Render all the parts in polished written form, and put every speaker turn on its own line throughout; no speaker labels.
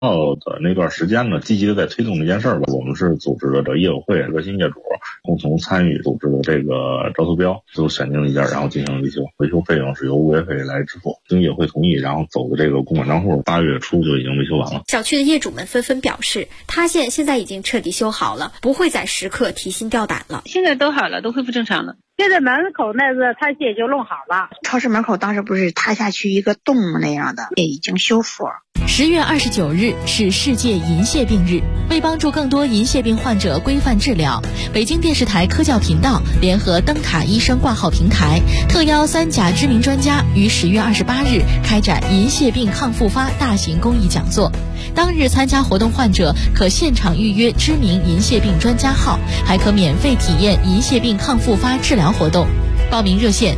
的那段时间呢，积极的在推动这件事儿吧。我们是组织的这业委会热心业主共同参与组织的这个招投标，最后选定了一家，然后进行维修，维修费用是由物业费来支付，经业会同意，然后走的这个公款账户，8月初就已经维修完了。
小区的业主们纷纷表示，塌陷现在已经彻底修好了，不会再时刻提心吊胆了。
现在都好了，都恢复正常了。
现在门口那个塌陷就弄好了，
超市门口当时不是塌下去一个洞那样的，也已经修复。
10月29日是世界银屑病日，为帮助更多银屑病患者规范治疗，北京电视台科教频道联合灯塔医生挂号平台，特邀3甲知名专家于10月28日开展银屑病抗复发大型公益讲座。当日参加活动患者可现场预约知名银屑病专家号，还可免费体验银屑病抗复发治疗活动。报名热线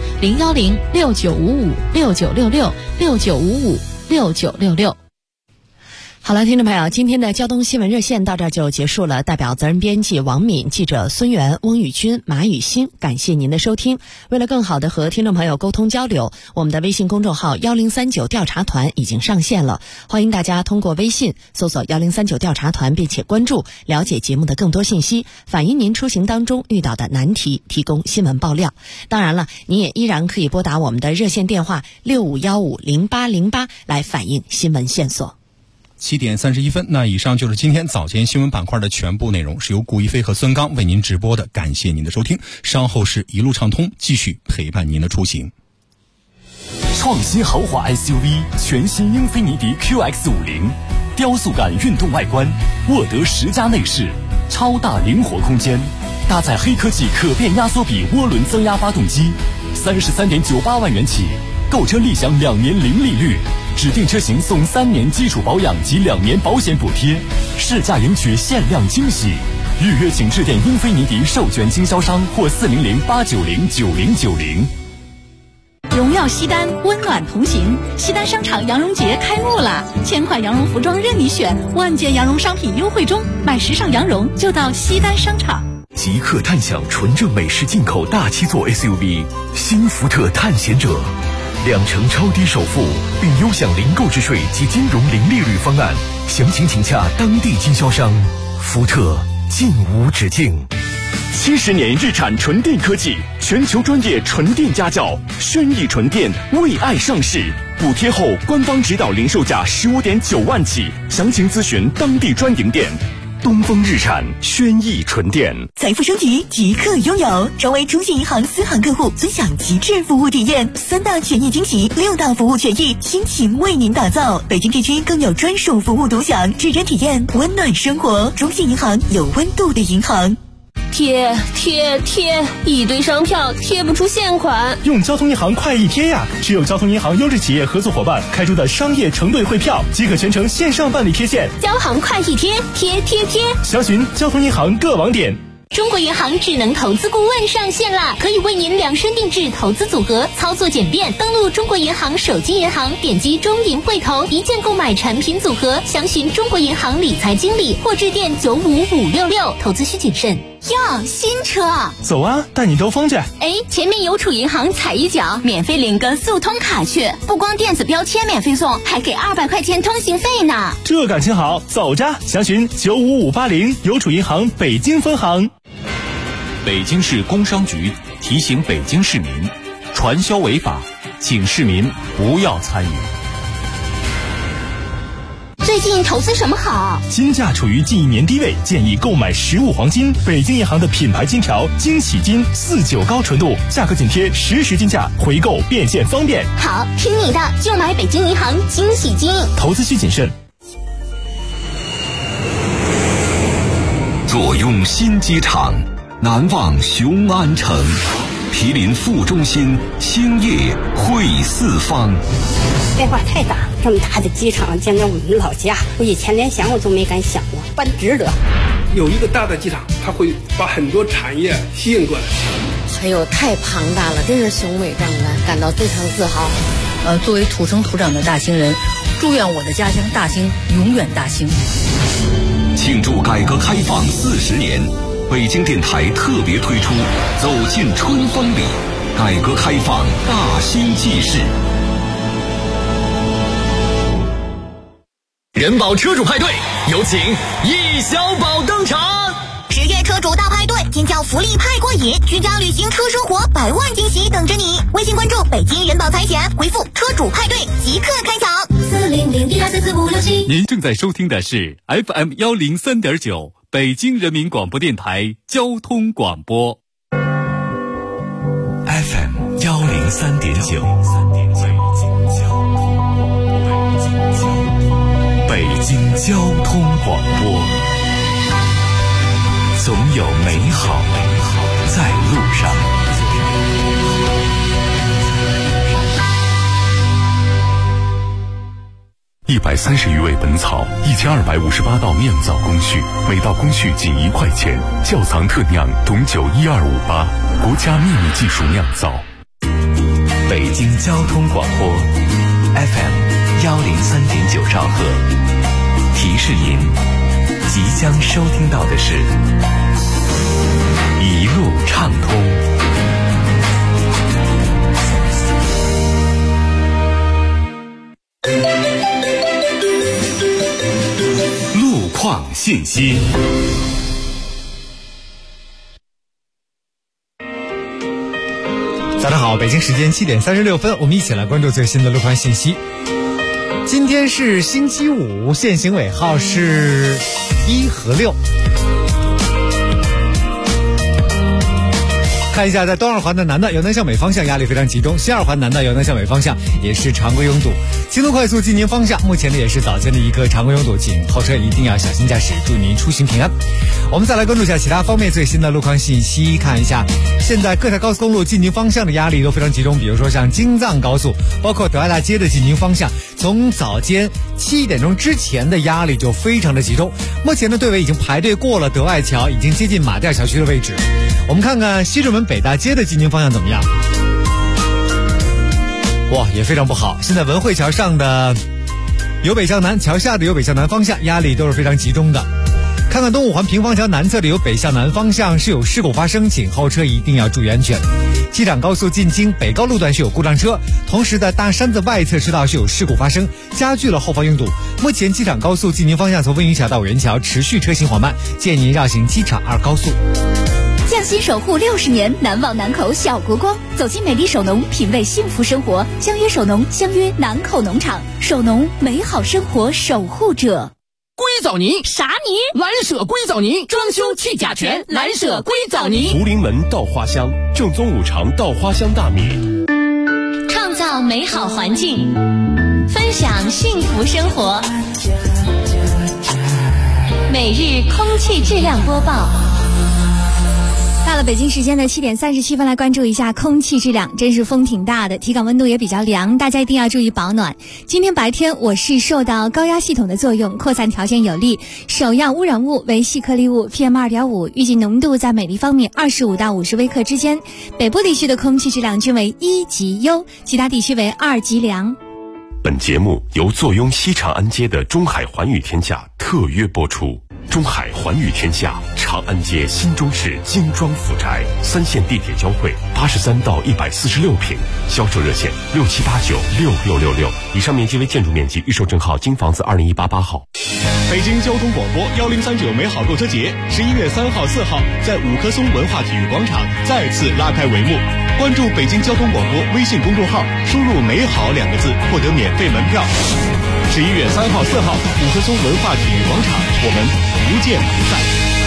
010-6955-6966，6955-6966。好了，听众朋友，今天的交通新闻热线到这儿就结束了。代表责任编辑王敏、记者孙源、翁宇军、马雨欣，感谢您的收听。为了更好的和听众朋友沟通交流，我们的微信公众号1039调查团已经上线了，欢迎大家通过微信搜索1039调查团，并且关注，了解节目的更多信息，反映您出行当中遇到的难题，提供新闻爆料。当然了，您也依然可以拨打我们的热线电话65150808来反映新闻线索。
7点31分，那以上就是今天早间新闻板块的全部内容，是由顾一飞和孙刚为您直播的，感谢您的收听。稍后是一路畅通，继续陪伴您的出行。
创新豪华 SUV 全新英菲尼迪 QX50， 雕塑感运动外观，沃德10加内饰，超大灵活空间，搭载黑科技可变压缩比涡轮增压发动机，33.98万元起，购车立享2年零利率。指定车型送3年基础保养及2年保险补贴，试驾赢取限量惊喜。预约请致电英菲尼迪授权经销商或400-890-9090。
荣耀西单，温暖同行。西单商场羊绒节开幕了，1000款羊绒服装任你选，万件羊绒商品优惠中，买时尚羊绒就到西单商场。
即刻探享纯正美式进口大7座 SUV 新福特探险者，2成超低首付，并优享零购置税及金融零利率方案，详情请洽当地经销商。福特尽无止境。70年日产纯电科技，全球专业纯电家教，轩逸纯电为爱上市，补贴后官方指导零售价15.9万起，详情咨询当地专营店。东风日产轩逸纯电，
财富升级即刻拥有，成为中信银行私行客户，尊享极致服务体验，3大权益惊喜，6大服务权益倾情为您打造。北京地区更有专属服务独享，指针体验温暖生活。中信银行，有温度的银行。
贴，一堆商票贴不出现款，
用交通银行快易贴呀！只有交通银行优质企业合作伙伴开出的商业承兑汇票，即可全程线上办理贴现。
交行快易贴，贴，
详询交通银行各网点。
中国银行智能投资顾问上线啦，可以为您量身定制投资组合，操作简便。登录中国银行手机银行，点击中银汇投，一键购买产品组合，详询中国银行理财经理或致电95566。投资需谨慎。
哟，新车，
走啊，带你兜风去。
前面邮储银行踩一脚，免费领个速通卡去，不光电子标签免费送，还给200块钱通行费呢。
这感情好，走着，详询95580，邮储银行北京分行。
北京市工商局提醒北京市民，传销违法，请市民不要参与。
最近投资什么好？
金价处于近1年低位，建议购买实物黄金。北京银行的品牌金条惊喜金49高纯度，价格紧贴实时金价，回购变现方便。
好，听你的，就买北京银行惊喜金。
投资需谨慎。
坐拥新机场，难忘雄安城，毗邻副中心，兴业汇四方。
变化太大，这么大的机场，简直我们老家，我以前连想我都没敢想过，办值得。
有一个大的机场，它会把很多产业吸引过来。
哎呦，太庞大了，真是雄伟壮观，感到非常自豪。
作为土生土长的大兴人，祝愿我的家乡大兴永远大兴。
庆祝改革开放40年，北京电台特别推出《走进春风里》，改革开放大兴纪事。
人保车主派对，有请易小宝登场。
10月车主大派对，尖叫福利派过瘾，居家旅行车生活100万惊喜等着你。微信关注北京人保财险，回复车主派对即刻开抢。40012444567。
您正在收听的是 FM103.9 北京人民广播电台交通广播。
FM103.9，北京交通广播。总有美好在路上。130余味本草，1258道酿造工序，每道工序仅1块钱。窖藏特酿董酒12588，国家秘密技术酿造。北京交通广播 FM103.9兆赫，提示您即将收听到的是一路畅通。路况信息。
早上好，北京时间7点36分，我们一起来关注最新的路况信息。今天是星期五，限行尾号是1和6。看一下，在东二环的南段由南向北方向压力非常集中，西二环南段由南向北方向也是常规拥堵。京东快速进宁方向目前呢也是早间的一个常规拥堵，请后车一定要小心驾驶，祝您出行平安。我们再来关注一下其他方面最新的路况信息，看一下现在各条高速公路进宁方向的压力都非常集中，比如说像京藏高速，包括德爱大街的进宁方向，从早间7点钟之前的压力就非常的集中。目前的队尾已经排队过了德爱桥，已经接近马甸小区的位置。我们看看西直门北大街的进宁方向怎么样？哇，也非常不好。现在文汇桥上的由北向南，桥下的由北向南方向压力都是非常集中的。看看东五环平房桥南侧的由北向南方向是有事故发生，请后车一定要注意安全。机场高速进京北高路段是有故障车，同时在大山子外侧车道是有事故发生，加剧了后方拥堵。目前机场高速进宁方向从温榆桥到五元桥持续车行缓慢，建议您绕行机场2高速。
匠心守护60年，难忘南口小国光。走进美丽首农，品味幸福生活。相约首农，相约南口农场。首农，美好生活守护者。
硅藻泥
啥泥？
蓝舍硅藻泥，装修去甲醛，蓝舍硅藻泥。
福临门稻花香，正宗5常稻花香大米。
创造美好环境，分享幸福生活。每日空气质量播报。
到了北京时间的7点37分，来关注一下空气质量。真是风挺大的，体感温度也比较凉，大家一定要注意保暖。今天白天我市受到高压系统的作用，扩散条件有利，首要污染物为细颗粒物 PM2.5， 预计浓度在美丽方面25到50微克之间。北部地区的空气质量均为1级优，其他地区为2级良。
本节目由坐拥西长安街的中海环宇天下特约播出。中海环宇天下，长安街新中式精装府宅，3线地铁交汇，83到146平，销售热线67896666，以上面积为建筑面积，预售证号京房子20188号。
北京交通广播1039美好购车节11月3号、4号在五棵松文化体育广场再次拉开帷幕。关注北京交通广播微信公众号，输入“美好”2个字，获得免费门票。11月3号、4号，五棵松文化体育广场，我们不见不散。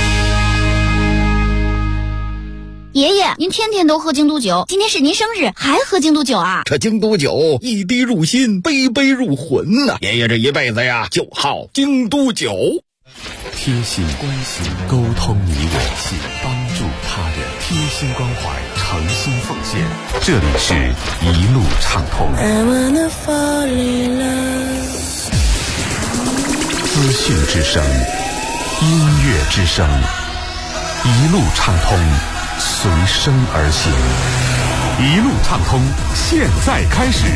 爷爷，您天天都喝京都酒，今天是您生日还喝京都酒啊？
这京都酒一滴入心，杯杯入魂呐！爷爷这一辈子呀，就好京都酒。
贴心关心，沟通你我心，帮助他人，贴心关怀，诚心奉献。这里是一路畅通。资讯之声，音乐之声，一路畅通，随声而行。一路畅通，现在开始。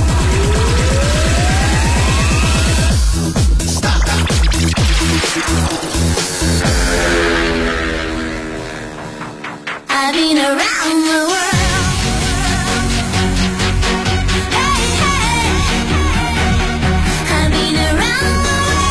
I've been around the world. Hey, hey. I've been around the world.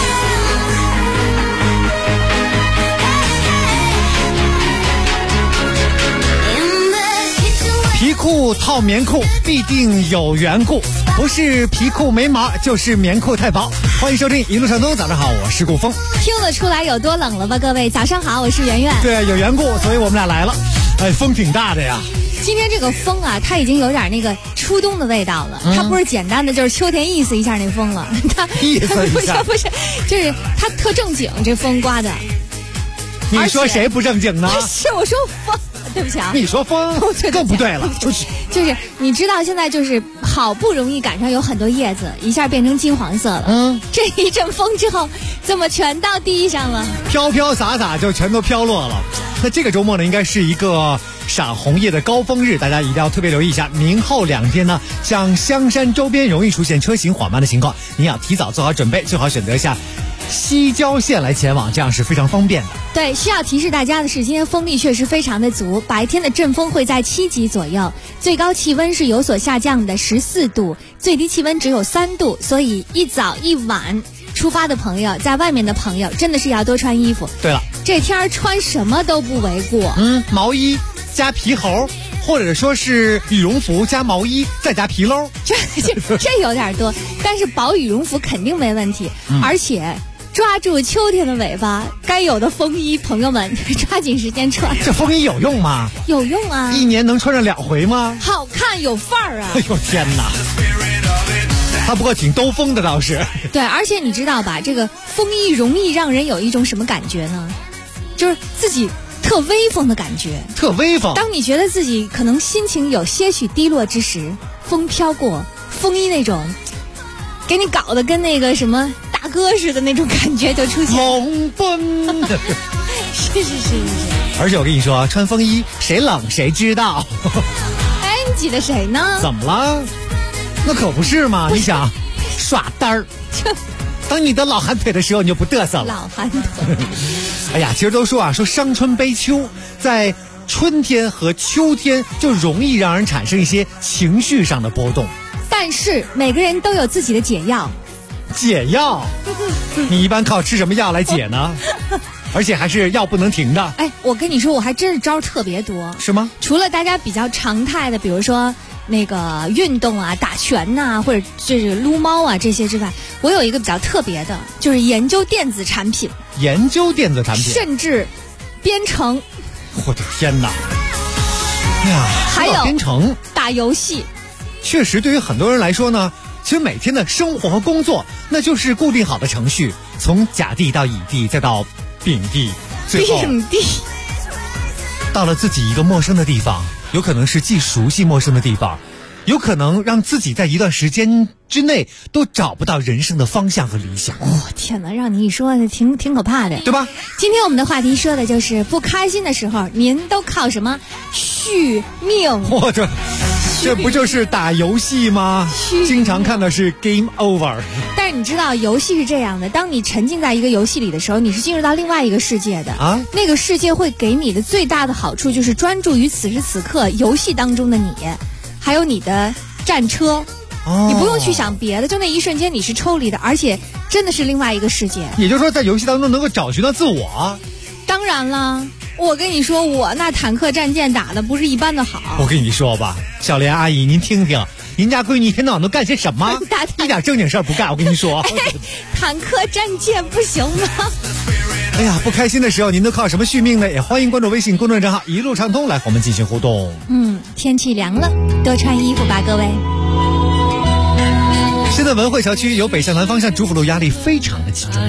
裤套棉裤必定有缘故，不是皮裤没毛，就是棉裤太薄。欢迎收听一路上东，早上好，我是顾峰。
听得出来有多冷了吧，各位？早上好，我是圆圆。
对，有缘故，所以我们俩来了。哎，风挺大的呀。
今天这个风啊，它已经有点那个初冬的味道了。它不是简单的就是秋天意思一下那风了，它
意思一下
不是，就是它特正经，这风刮的。
你说谁不正经呢？
是我说风。对不起啊，
你说风更不对了，
就是你知道现在就是好不容易赶上有很多叶子一下变成金黄色了，这一阵风之后怎么全到地上了？
飘飘洒洒就全都飘落了。那这个周末呢，应该是一个赏红叶的高峰日，大家一定要特别留意一下。明后2天呢，像香山周边容易出现车行缓慢的情况，你要提早做好准备，最好选择下西郊线来前往，这样是非常方便的。
对，需要提示大家的是，今天风力确实非常的足，白天的阵风会在7级左右，最高气温是有所下降的14度，最低气温只有3度，所以一早一晚出发的朋友，在外面的朋友真的是要多穿衣服。
对了，
这天穿什么都不为过。
毛衣加皮猴，或者说是羽绒服加毛衣再加皮褛，
这有点多，但是薄羽绒服肯定没问题，而且抓住秋天的尾巴，该有的风衣，朋友们抓紧时间穿。
这风衣有用吗？
有用啊，
一年能穿上2回吗？
好看有范儿啊！
哎呦天哪，它不过挺兜风的倒是。
对，而且你知道吧，这个风衣容易让人有一种什么感觉呢？就是自己特威风的感觉。
特威风。
当你觉得自己可能心情有些许低落之时，风飘过，风衣那种给你搞得跟那个什么大哥似的那种感觉就出现。
龙奔。
是。
而且我跟你说，穿风衣谁冷谁知道。
哎，你挤的谁呢？
怎么了？那可不是嘛！你想耍单儿，当你的老寒腿的时候，你就不嘚瑟了。
老寒腿。
哎呀，其实都说说伤春悲秋，在春天和秋天就容易让人产生一些情绪上的波动。
但是每个人都有自己的解药。
解药？你一般靠吃什么药来解呢？而且还是药不能停的。
哎，我跟你说，我还真是招特别多。
是吗？
除了大家比较常态的，比如说那个运动啊、打拳呐，或者就是撸猫啊这些之外，我有一个比较特别的，就是研究电子产品。
研究电子产品，
甚至编程。
我的天哪！哎呀，
还有
编程、
打游戏。
确实，对于很多人来说呢，其实每天的生活和工作，那就是固定好的程序，从甲地到乙地，再到丙地，最后
丙地
到了自己一个陌生的地方，有可能是既熟悉陌生的地方，有可能让自己在一段时间之内都找不到人生的方向和理想。
天哪，让你一说挺可怕的，
对吧？
今天我们的话题说的就是不开心的时候，您都靠什么续命？
我这不就是打游戏吗？经常看的是 game over。
但是你知道游戏是这样的，当你沉浸在一个游戏里的时候，你是进入到另外一个世界的啊。那个世界会给你的最大的好处就是专注于此时此刻游戏当中的你，还有你的战车。你不用去想别的，就那一瞬间你是抽离的，而且真的是另外一个世界。
也就是说，在游戏当中能够找寻到自我。
当然了，我跟你说，我那坦克战舰打的不是一般的好。
我跟你说吧，小莲阿姨，您听听，您家闺女一天到晚都干些什么？一点正经事儿不干。我跟你说，
坦克战舰不行吗？
哎呀，不开心的时候您都靠什么续命呢？也欢迎关注微信公众账号一路畅通来和我们进行互动。
天气凉了，多穿衣服吧，各位。
现在文汇桥区由北向南方向主辅路压力非常的集中。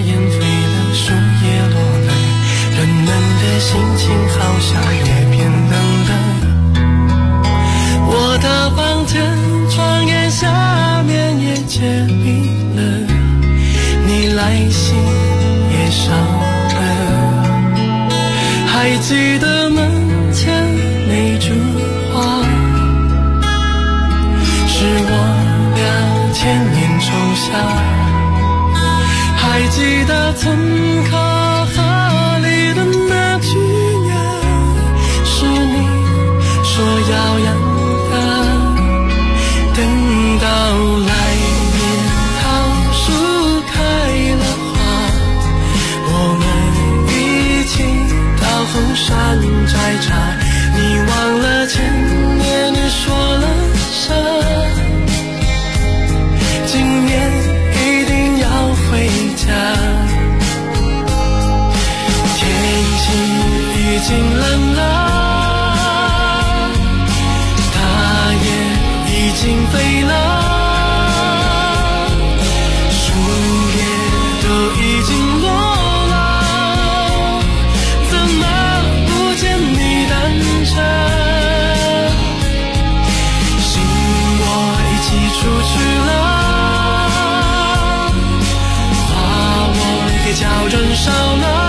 人们的心情好像也变冷了，我的房间窗沿下面也结冰了，你来信也少了，还记得门前那株花，是我俩千年仲夏，还记得村口河里的那句呀，是你说要养的，等到来年桃树开了花，我们一起到后山摘茶，你忘了前年你说了经冷了，它也已经飞了，树叶都已经落了，怎么不见你单车？心我已寄出去了，话我也校正少了。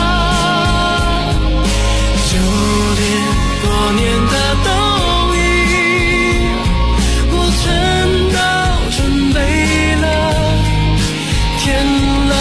过年的冬衣，我全都准备了，天冷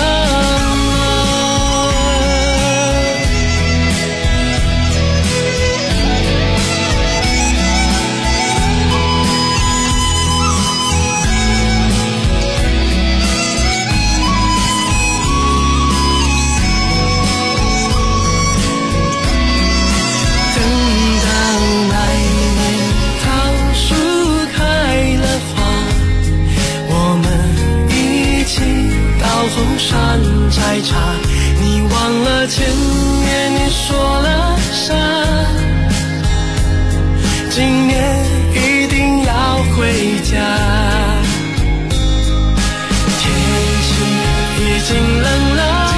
红山摘茶，你忘了前年你说了啥？今年一定要回家。天气已经冷了，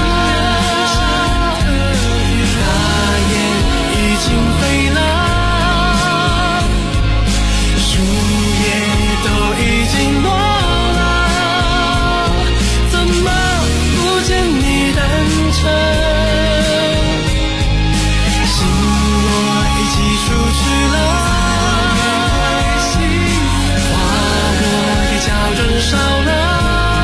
大雁已经飞了，树叶都已经落了，怎么不见你单车？心我已寄出去了，话我也校正少了，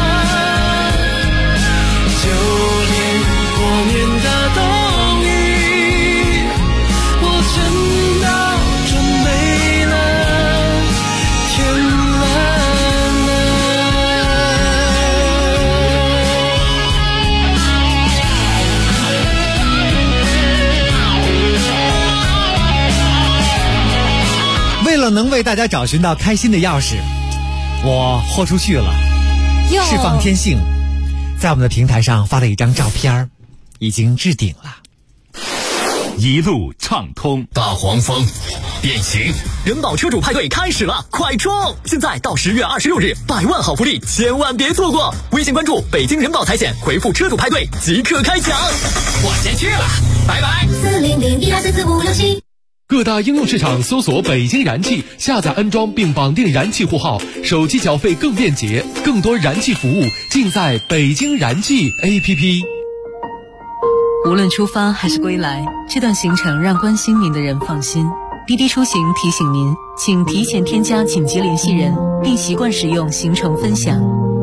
就连过年的冬衣，我全都准备了，天冷
为了能为大家找寻到开心的钥匙，我豁出去了，释放天性，在我们的平台上发了一张照片，已经置顶了。
一路畅通，
大黄蜂变形，
人保车主派对开始了，快冲！现在到10月26日，100万好福利，千万别错过！微信关注北京人保财险，回复车主派对即刻开奖。
我先去了，拜拜。40012444567。
各大应用市场搜索北京燃气，下载安装并绑定燃气户号，手机缴费更便捷，更多燃气服务尽在北京燃气 APP。
无论出发还是归来，这段行程让关心您的人放心。滴滴出行提醒您，请提前添加紧急联系人，并习惯使用行程分享。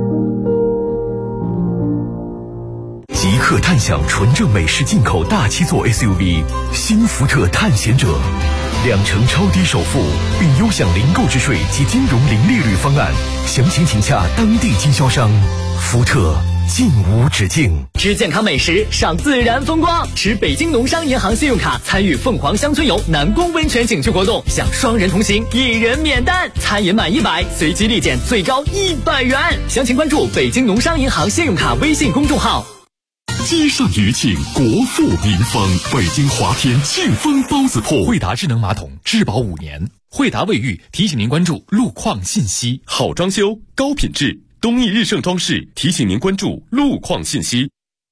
即刻探享纯正美式进口大7座 SUV 新福特探险者，2成超低首付，并优享零购置税及金融零利率方案，详情请洽当地经销商。福特尽无止境，
吃健康美食，赏自然风光，持北京农商银行信用卡参与凤凰乡村游南宫温泉景区活动，享双人同行1人免单，餐饮满100随机立减最高100元。详情关注北京农商银行信用卡微信公众号。
街上余庆，国富民丰，北京华天庆丰包子铺。
惠达智能马桶质保5年，惠达卫浴提醒您关注路况信息。
好装修，高品质，东义日盛装饰提醒您关注路况信息。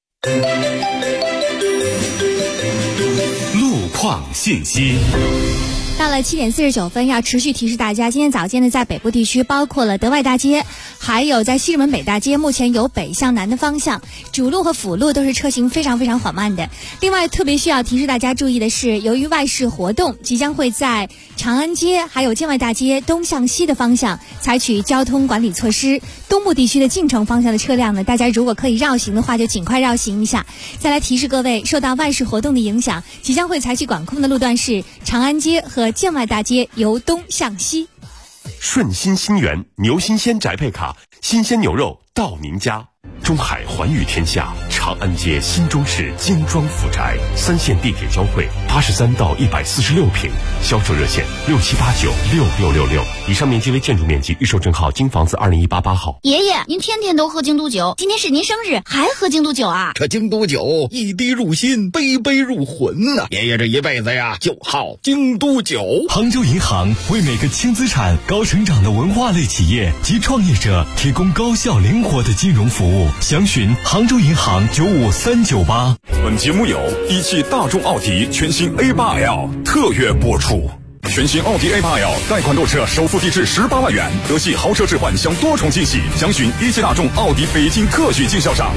路况信息。
到了7点49分，要持续提示大家，今天早间呢，在北部地区，包括了德外大街，还有在西直门北大街，目前有北向南的方向，主路和辅路都是车行非常缓慢的。另外，特别需要提示大家注意的是，由于外事活动即将会在长安街还有建外大街东向西的方向采取交通管理措施，东部地区的进城方向的车辆呢，大家如果可以绕行的话，就尽快绕行一下。再来提示各位，受到外事活动的影响，即将会采取管控的路段是长安街和建外大街由东向西。
顺心新源牛新鲜宅配卡，新鲜牛肉到您家。 中海环宇天下，长安街新中市精装府宅，3线地铁交汇，83到146平，销售热线67896666。以上面积为建筑面积，预售证号京房子20188号。
爷爷，您天天都喝京都酒，今天是您生日，还喝京都酒啊？
这京都酒一滴入心，杯杯入魂呐！爷爷这一辈子呀，就好京都酒。
杭州银行为每个轻资产、高成长的文化类企业及创业者提供高效灵活的金融服务，详询杭州银行95398。
本节目由一汽大众奥迪全新 A8L 特约播出。全新奥迪 A8L 贷款购车首付低至18万元，德系豪车置换享多重惊喜，详询一汽大众奥迪北京特许经销商。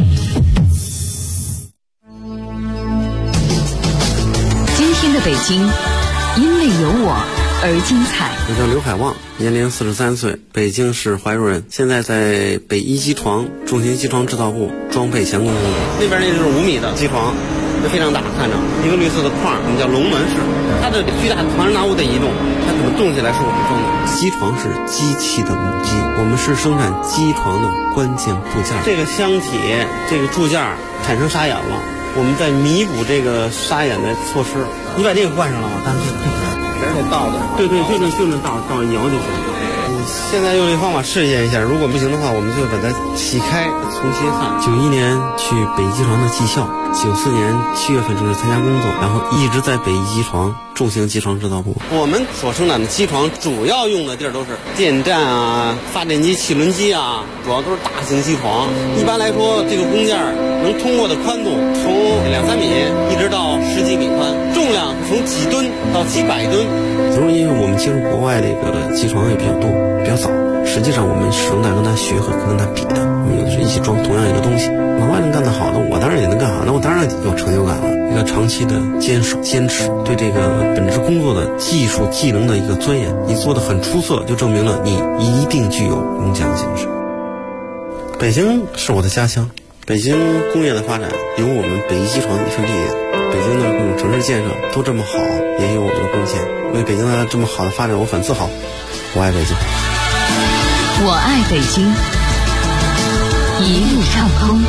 今天的北京，因为有我而精彩。
我叫刘海旺，年龄43岁，北京市怀柔人，现在在北一机床重型机床制造部装配钳工工作。那边那就是5米的机床，非常大，看着一个绿色的框，我们叫龙门式，它的巨大的庞然大物的移动，它怎么动起来是我们装的。机床是机器的母机，我们是生产机床的关键部件。这个箱体这个铸件产生沙眼了，我们在弥补这个沙眼的措施。你把这个换上了吗？但是这个皮儿得倒的，对，就能倒摇就行。现在用这个方法试验一下，如果不行的话，我们就把它起开，重新焊。91年去北一机床的技校，94年7月份正式参加工作，然后一直在北一机床重型机床制造部。我们所生产的机床主要用的地儿都是电站啊、发电机、汽轮机啊，主要都是大型机床。一般来说，这个工件能通过的宽度从2-3米一直到10几米宽，重量从几吨到几百吨。就是因为我们接触国外这个机床也比较多，比较早。实际上我们始终在跟他学和跟他比的，我们有的是一起装同样一个东西。老外能干得好的，我当然也能干好，那我当然有成就感了。一个长期的坚守、坚持，对这个本职工作的技术技能的一个钻研，你做得很出色，就证明了你一定具有勇将精神。北京是我的家乡，北京工业的发展有我们北一机床的一份力量。北京的各种城市建设都这么好，也有我的贡献。为北京的这么好的发展，我很自豪。我爱北京。
我爱北京，一路畅通。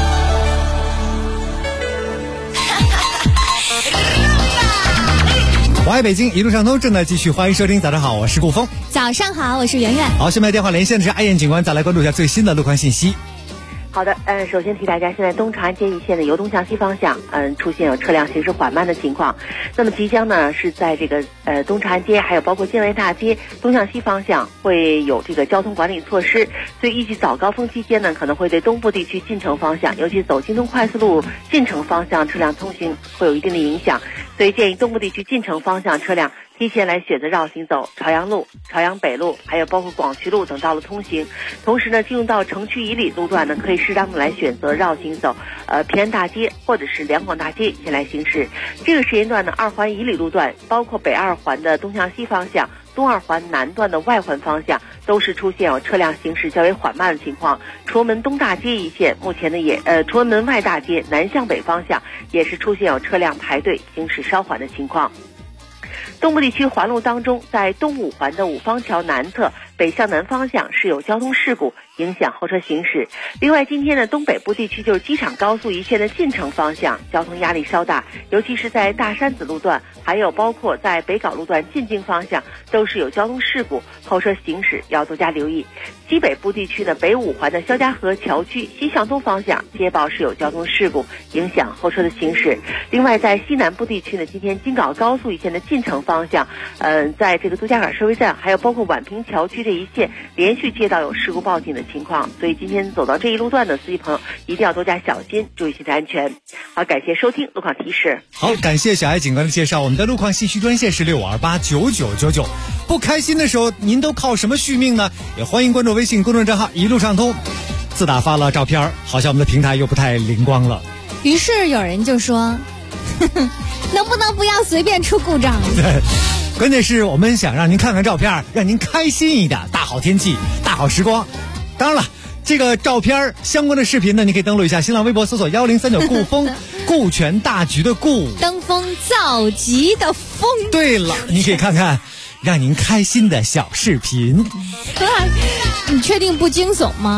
我爱北京，一路畅通，正在继续，欢迎收听。早上好，我是顾峰。
早上好，我是圆圆。
好，下面电话连线的是爱燕警官，再来关注一下最新的路况信息。
好的，首先提大家，现在东长安街一线的由东向西方向，出现有车辆行驶缓慢的情况。那么即将呢是在这个东长安街，还有包括建外大街东向西方向会有这个交通管理措施，所以预计早高峰期间呢，可能会对东部地区进城方向，尤其走京东快速路进城方向车辆通行会有一定的影响，所以建议东部地区进城方向车辆提前来选择绕行走朝阳路、朝阳北路，还有包括广渠路等道路通行。同时呢，进入到城区以里路段呢，可以适当的来选择绕行走平安大街或者是两广大街前来行驶。这个时间段呢，2环以里路段，包括北2环的东向西方向、东2环南段的外环方向，都是出现有车辆行驶较为缓慢的情况。崇文门东大街一线目前呢崇文门外大街南向北方向也是出现有车辆排队行驶稍缓的情况。东部地区环路当中，在东5环的五方桥南侧北向南方向是有交通事故，影响后车行驶。另外，今天的东北部地区就是机场高速一线的进城方向，交通压力稍大，尤其是在大山子路段，还有包括在北碏路段进京方向，都是有交通事故，后车行驶要多加留意。西北部地区呢，北5环的肖家河桥区西向东方向接报是有交通事故，影响后车的行驶。另外，在西南部地区呢，今天京碏高速一线的进城方向，在这个杜家坎收费站，还有包括宛平桥区这一线，连续接到有事故报警的情况，所以今天走到这一路段的司机朋友一定要多加小心，注意行车安全。好，感谢收听路况提示。
好，感谢小爱警官的介绍。我们的路况信息专线是65289999。不开心的时候，您都靠什么续命呢？也欢迎关注微信公众账号一路畅通。自打发了照片，好像我们的平台又不太灵光了。
于是有人就说，能不能不要随便出故障？
对，关键是我们想让您看看照片，让您开心一点。大好天气，大好时光。当然了，这个照片相关的视频呢，你可以登录一下新浪微博，搜索1039顾风，顾全大局的顾，
登峰造极的风。
对了，你可以看看让您开心的小视频。
你确定不惊悚吗？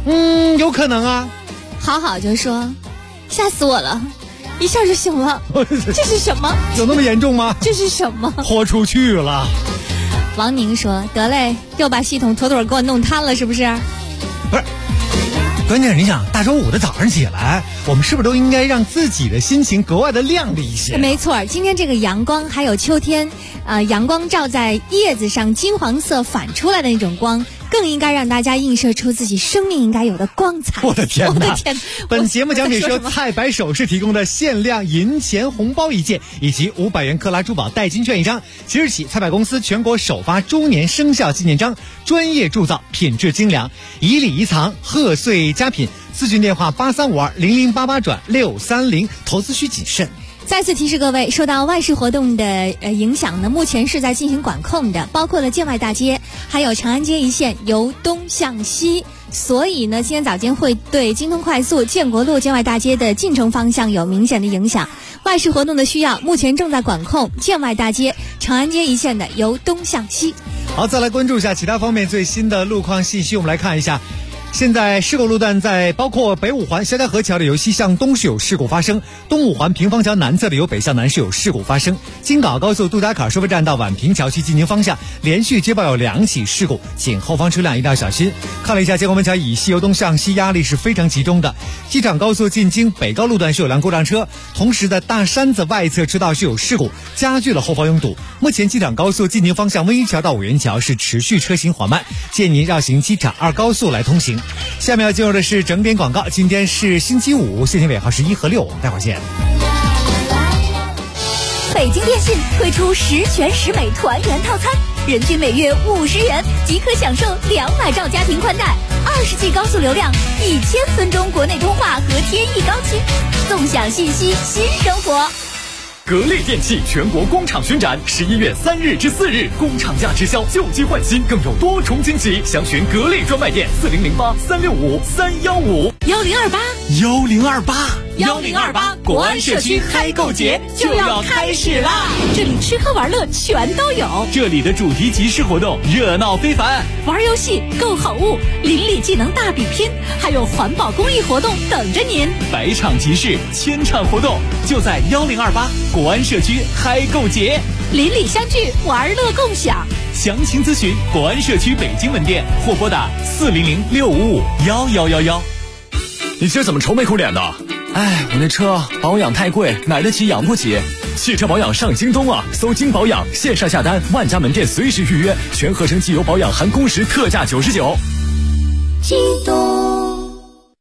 有可能啊。
好好就说，吓死我了，一下就醒了。这是什么？
有那么严重吗？
这是什么？
豁出去了。
王宁说：“得嘞，又把系统妥妥给我弄瘫了，是不是？”
不是，关键是你想，大周五的早上起来，我们是不是都应该让自己的心情格外的亮丽一些？
没错，今天这个阳光还有秋天，阳光照在叶子上，金黄色反出来的那种光，更应该让大家映射出自己生命应该有的光彩。
我的天哪！本节目奖品是由
我
菜百首饰提供的限量银钱红包一件，以及500元克拉珠宝代金券一张。即日起，菜百公司全国首发猪年生肖纪念章，专业铸造，品质精良，以礼仪藏，贺岁佳品。咨询电话83520088转630，投资需谨慎。
再次提示各位，受到外事活动的影响呢，目前是在进行管控的，包括了建外大街，还有长安街一线由东向西。所以呢，今天早间会对京通快速、建国路、建外大街的进城方向有明显的影响。外事活动的需要，目前正在管控建外大街、长安街一线的由东向西。
好，再来关注一下其他方面最新的路况信息，我们来看一下。现在事故路段在包括北五环肖家河桥的由西向东是有事故发生，东五环平房桥南侧的由北向南是有事故发生，京港澳高速杜家坎收费站到宛平桥区进京方向连续接报有2起事故，请后方车辆一定要小心。看了一下建国门桥以西由东向西压力是非常集中的，机场高速进京北高路段是有辆故障车，同时的大山子外侧车道是有事故，加剧了后方拥堵。目前机场高速进京方向温榆桥到五元桥是持续车行缓慢，建议您绕行机场2高速来通行。下面要进入的是整点广告，今天是星期五，现金尾号是1和6，我们待会儿见。
北京电信推出10全10美团圆套餐，人均每月50元即可享受200兆家庭宽带，20G 高速流量，1000分钟国内通话和天翼高清，纵享信息新生活。
格力电器全国工厂巡展，11月3日至4日，工厂价直销，旧机换新，更有多重惊喜。详询格力专卖店4008-365-315。1028，
国安社区嗨购节就要开始啦！
这里吃喝玩乐全都有，
这里的主题集市活动热闹非凡，
玩游戏、购好物、邻里技能大比拼，还有环保公益活动等着您。
百场集市，千场活动，就在1028国安社区嗨购节，
邻里相聚，玩乐共享。
详情咨询国安社区北京门店或拨打400-655-1111。
你今儿怎么愁眉苦脸的？
哎，我那车保养太贵，买得起养不起。
汽车保养上京东啊，搜京保养，线上下单，万家门店随时预约，全合成机油保养含工时特价99。
京东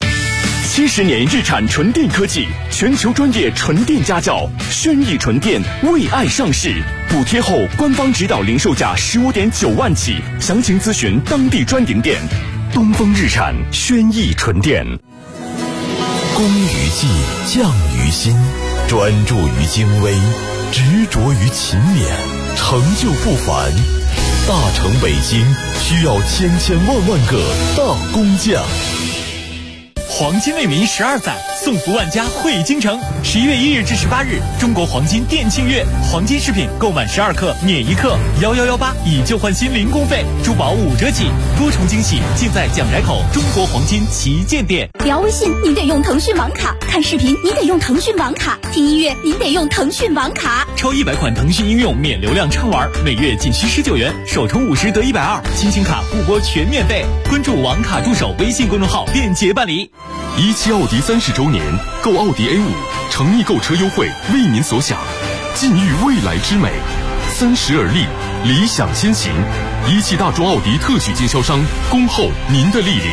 70年日产纯电科技，全球专业纯电家教，轩逸纯电为爱上市，补贴后官方指导零售价15.9万起，详情咨询当地专营店。东风日产轩逸纯电。
工于技，匠于心，专注于精微，执着于勤勉，成就不凡。大成北京需要千万个大工匠。
黄金为民12载，送福万家汇京城。11月1日至18日，中国黄金店庆月，黄金饰品购满12克免1克，1118以旧换新零工费，珠宝5折起，多重惊喜尽在蒋宅口中国黄金旗舰店。
聊微信您得用腾讯网卡，看视频您得用腾讯网卡，听音乐您得用腾讯网卡。
抽100款腾讯应用免流量畅玩，每月仅需19元，首充50得120，亲情卡互拨全免费。关注网卡助手微信公众号便捷办理。
17奥迪30周年，购奥迪 A5，诚意购车优惠为您所想，尽育未来之美，30而立，理想先行。17大众奥迪特许经销商，恭候您的莅临。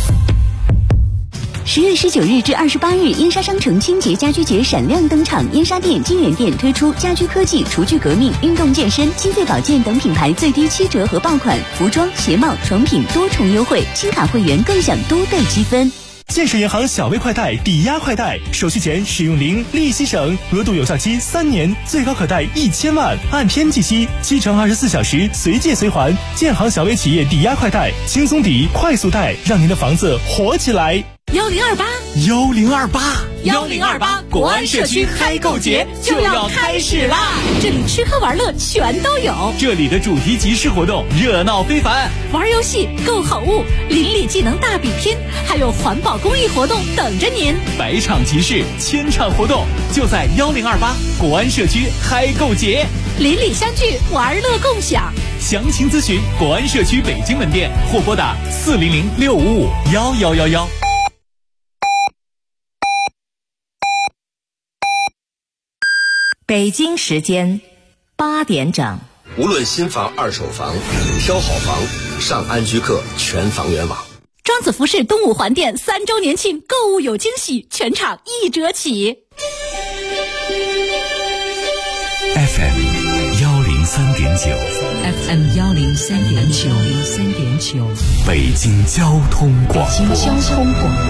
10月19日至28日，燕莎商城清洁家居节闪亮登场。燕莎店、金源店推出家居科技、厨具革命、运动健身、心肺保健等品牌最低7折和爆款，服装、鞋帽、床品多重优惠，新卡会员更享多倍积分。
建设银行小微快贷抵押快贷，手续钱使用零，利息省，额度有效期3年，最高可贷1000万，按天计息，7乘24小时随借随还。建行小微企业抵押快贷，轻松抵，快速贷，让您的房子活起来。
1028。
1028国安社区嗨购节就要开始啦！
这里吃喝玩乐全都有，
这里的主题集市活动热闹非凡，
玩游戏、购好物、邻里技能大比拼，还有环保公益活动等着您。
100场集市，1000场活动，就在1028国安社区嗨购节，
邻里相聚，玩乐共享。
详情咨询国安社区北京门店或拨打400-655-1111。
北京时间8点整。
无论新房、二手房，挑好房，上安居客全房源网。
庄子服饰东五环店3周年庆购物有惊喜，全场1折起。
FM 103.9
FM 103.9
北京交通广播。
北京交通广播。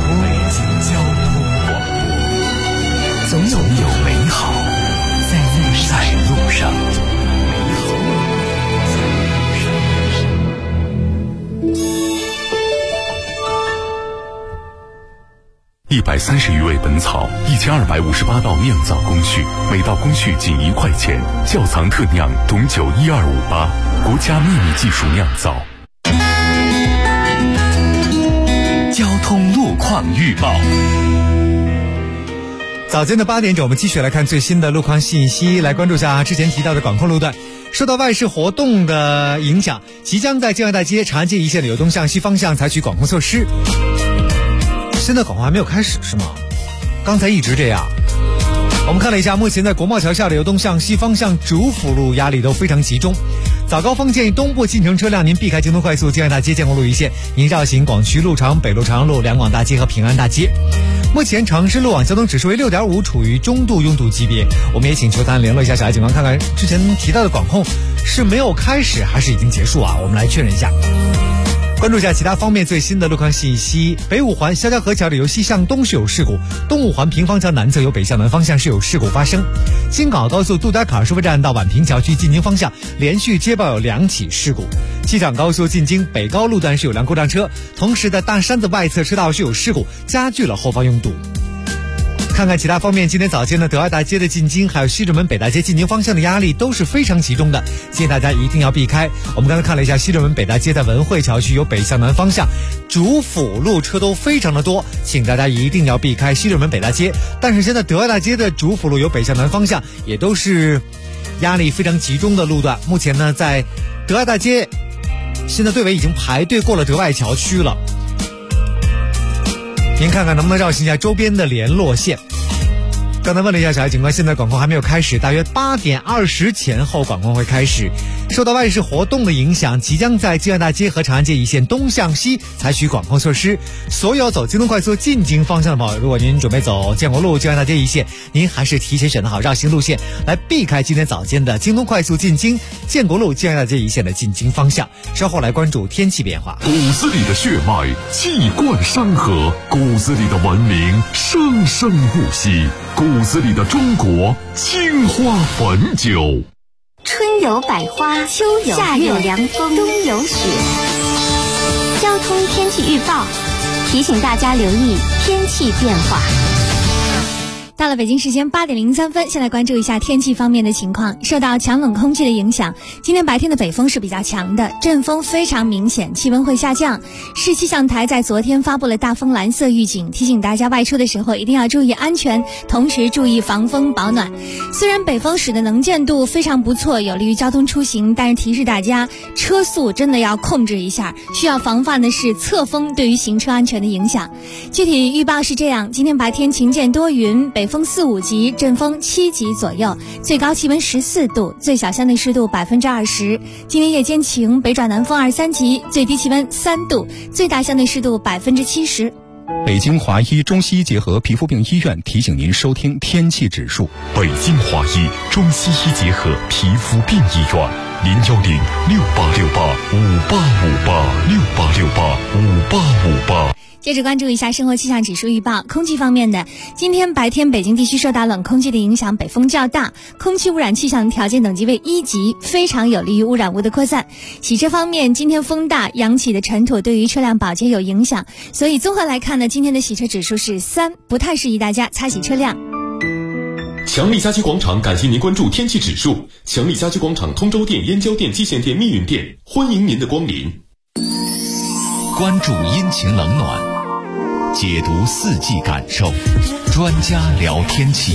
总有美好在路上。130余味本草，1258道酿造工序，每道工序仅1块钱。窖藏特酿董酒12588，国家秘密技术酿造。交通路况预报。
早间的8点整，我们继续来看最新的路况信息，来关注一下之前提到的管控路段。受到外事活动的影响，即将在建外大街、长安街一线的由东向西方向采取管控措施。现在管控还没有开始是吗？刚才一直这样。我们看了一下，目前在国贸桥下的由东向西方向主辅路压力都非常集中。早高峰建议东部进城车辆您避开京东快速建外大街、建国路一线，您绕行广渠路、长北路、长阳路、两广大街和平安大街。目前城市路网交通指数为6.5，处于中度拥堵级别。我们也请球坛联络一下小爱警官，看看之前提到的管控是没有开始还是已经结束啊？我们来确认一下。关注一下其他方面最新的路况信息。北五环潇潇河桥的由西向东是有事故，东五环平方桥南侧由北向南方向是有事故发生。京港澳高速杜家坎收费站到宛平桥区进京方向连续接报有2起事故。机场高速进京北高路段是有辆故障车，同时在大山子外侧车道是有事故，加剧了后方拥堵。看看其他方面，今天早间的德爱大街的进京还有西直门北大街进京方向的压力都是非常集中的，建议大家一定要避开。我们刚才看了一下西直门北大街在文汇桥区有北向南方向主辅路车都非常的多，请大家一定要避开西直门北大街。但是现在德爱大街的主辅路有北向南方向也都是压力非常集中的路段。目前呢，在德爱大街现在队尾已经排队过了德外桥区了，您看看能不能绕行一下周边的联络线。刚才问了一下小爱警官，现在管控还没有开始，大约8点20前后管控会开始。受到外事活动的影响，即将在建外大街和长安街一线东向西采取管控措施。所有走京东快速进京方向的朋友，如果您准备走建国路、建外大街一线，您还是提前选择好绕行路线，来避开今天早间的京东快速进京、建国路、建外大街一线的进京方向。稍后来关注天气变化。
骨子里的血脉气贯山河，骨子里的文明生生不息，骨子里的中国青花汾酒。
春有百花，秋有夏有凉风，冬有雪。交通天气预报提醒大家留意天气变化。
到了北京时间8点03分，先来关注一下天气方面的情况。受到强冷空气的影响，今天白天的北风是比较强的，阵风非常明显，气温会下降。市气象台在昨天发布了大风蓝色预警，提醒大家外出的时候一定要注意安全，同时注意防风保暖。虽然北风使的能见度非常不错，有利于交通出行，但是提示大家车速真的要控制一下，需要防范的是侧风对于行车安全的影响。具体预报是这样，今天白天晴间多云，北风4、5级，阵风7级左右，最高气温14度，最小相对湿度20%。今天夜间晴，北转南风2、3级，最低气温3度，最大相对湿度70%。
北京华医中西医结合皮肤病医院提醒您收听天气指数。
北京华医中西医结合皮肤病医院，01068685858，68685858。
接着关注一下生活气象指数预报。空气方面的，今天白天北京地区受到冷空气的影响，北风较大，空气污染气象条件等级为1级，非常有利于污染物的扩散。洗车方面，今天风大，扬起的尘土对于车辆保洁有影响，所以综合来看呢，今天的洗车指数是3，不太适宜大家擦洗车辆。
强力家居广场感谢您关注天气指数。强力家居广场通州店、燕郊店、蓟县店、密云店，欢迎您的光临。
关注阴晴冷暖，解读四季感受，专家聊天气。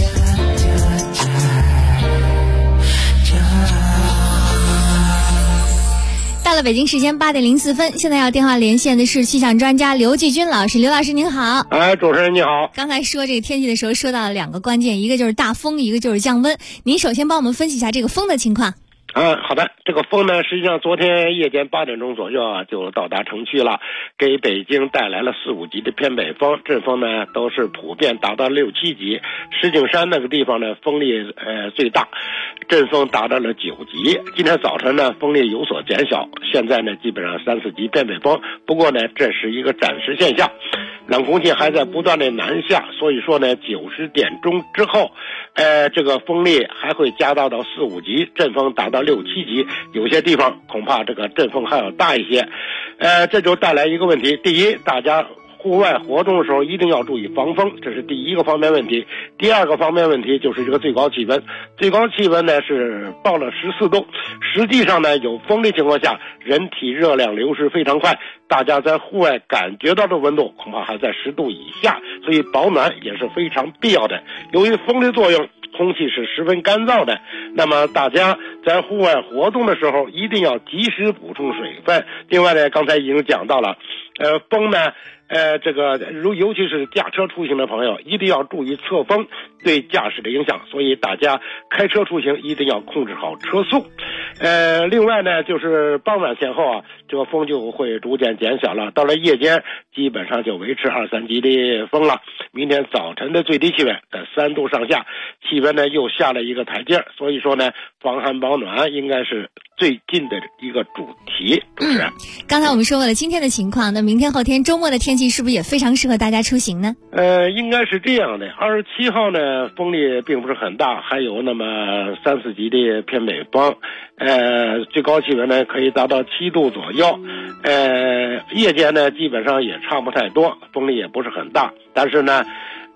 到了北京时间8点04分，现在要电话连线的是气象专家刘继军老师。刘老师您好。
主持人你好。
刚才说这个天气的时候说到了2个关键，一个就是大风，一个就是降温。您首先帮我们分析一下这个风的情况。
好的，这个风呢，实际上昨天夜间8点钟左右就到达城区了，给北京带来了4、5级的偏北风，阵风呢都是普遍达到6、7级。石景山那个地方呢，风力最大，阵风达到了9级。今天早晨呢，风力有所减小，现在呢基本上3、4级偏北风。不过呢，这是一个暂时现象，冷空气还在不断的南下，所以说呢，90点钟之后，这个风力还会加大到4、5级，阵风达到6、7级，有些地方恐怕这个阵风还要大一些。这就带来一个问题，第一，大家户外活动的时候一定要注意防风，这是第一个方面问题。第二个方面问题就是这个最高气温，最高气温呢是到了14度，实际上呢有风的情况下，人体热量流失非常快，大家在户外感觉到的温度恐怕还在10度以下，所以保暖也是非常必要的。由于风的作用，空气是十分干燥的，那么大家在户外活动的时候一定要及时补充水分。另外呢，刚才已经讲到了，风呢，这个尤其是驾车出行的朋友，一定要注意侧风对驾驶的影响，所以大家开车出行一定要控制好车速。另外呢，就是傍晚前后这个风就会逐渐减小了，到了夜间基本上就维持2、3级的风了。明天早晨的最低气温在3度上下，气温呢又下了一个台阶，所以说呢，防寒保暖应该是最近的一个主题。主持人，
刚才我们说过了今天的情况，那明天后天周末的天气是不是也非常适合大家出行呢？
应该是这样的。27号呢，风力并不是很大，还有那么3、4级的偏北风，最高气温呢可以达到7度左右。夜间呢基本上也差不太多，风力也不是很大。但是呢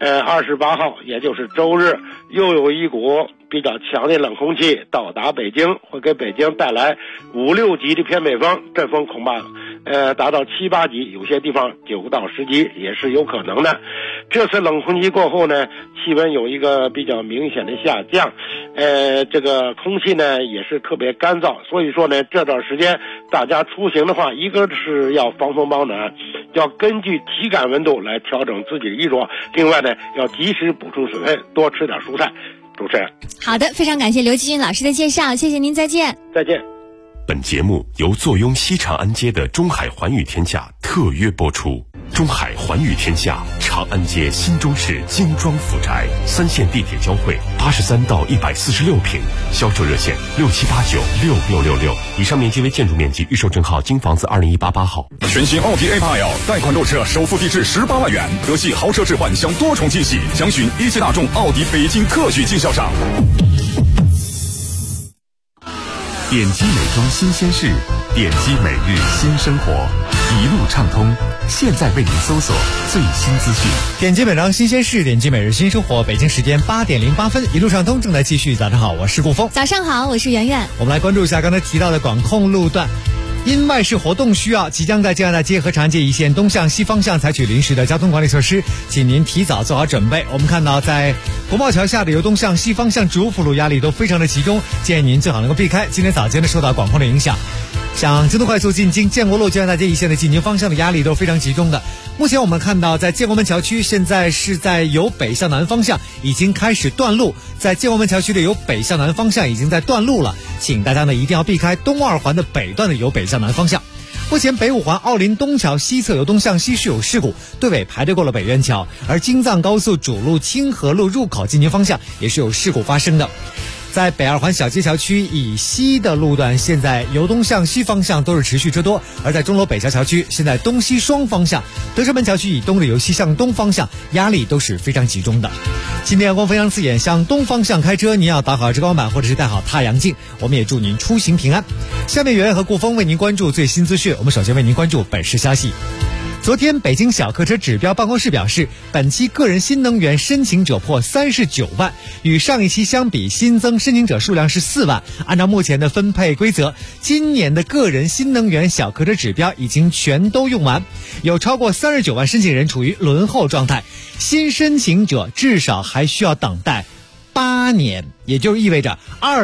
28号也就是周日，又有一股比较强的冷空气到达北京，会给北京带来5、6级的偏北风，阵风恐怕达到7、8级，有些地方9到10级也是有可能的。这次冷空气过后呢，气温有一个比较明显的下降，这个空气呢也是特别干燥，所以说呢，这段时间大家出行的话，一个是要防风保暖，要根据体感温度来调整自己的衣着，另外呢要及时补充水分，多吃点蔬菜。主持人，
好的，非常感谢刘继军老师的介绍，谢谢您，再见。
再见。
本节目由坐拥西长安街的中海环宇天下特约播出。中海环宇天下长安街新中式精装府宅，3线地铁交汇，83到146平，销售热线67896666。以上面积为建筑面积，预售证号京房子20188号。
全新奥迪 A8L 贷款购车首付低至18万元，德系豪车置换享多重惊喜，详询一汽大众奥迪北京特许经销商。
点击美妆新鲜事，点击每日新生活，一路畅通。现在为您搜索最新资讯。
点击美妆新鲜事，点击每日新生活。北京时间8点08分，一路畅通正在继续。早上好，我是顾峰。
早上好，我是圆圆。
我们来关注一下刚才提到的管控路段。因外事活动需要，即将在建安大街和长安街一线东向西方向采取临时的交通管理措施，请您提早做好准备。我们看到在国贸桥下的由东向西方向主辅路压力都非常的集中，建议您最好能够避开。今天早间呢受到管控的影响，像京东快速进京建国路建安大街一线的进京方向的压力都非常集中的。目前我们看到在建国门桥区现在是在由北向南方向已经开始断路，在建国门桥区的由北向南方向已经在断路了，请大家呢一定要避开东二环的北段的由北向南方向。目前北五环奥林东桥西侧由东向西是有事故，队尾排队过了北苑桥，而京藏高速主路清河路入口进京方向也是有事故发生的。 在北二环小街桥区以西的路段，现在由东向西方向都是持续车多；而在钟楼北桥桥区，现在东西双方向，德胜门桥区以东的由西向东方向，压力都是非常集中的。今天阳光非常刺眼，向东方向开车，您要打好遮光板或者是戴好太阳镜。我们也祝您出行平安。下面圆圆和顾峰为您关注最新资讯。我们首先为您关注本市消息。昨天，北京小客车指标办公室表示，本期个人新能源申请者破39万，与上一期相比，新增申请者数量是4万。按照目前的分配规则，今年的个人新能源小客车指标已经全都用完，有超过39万申请人处于轮候状态，新申请者至少还需要等待8年，也就意味着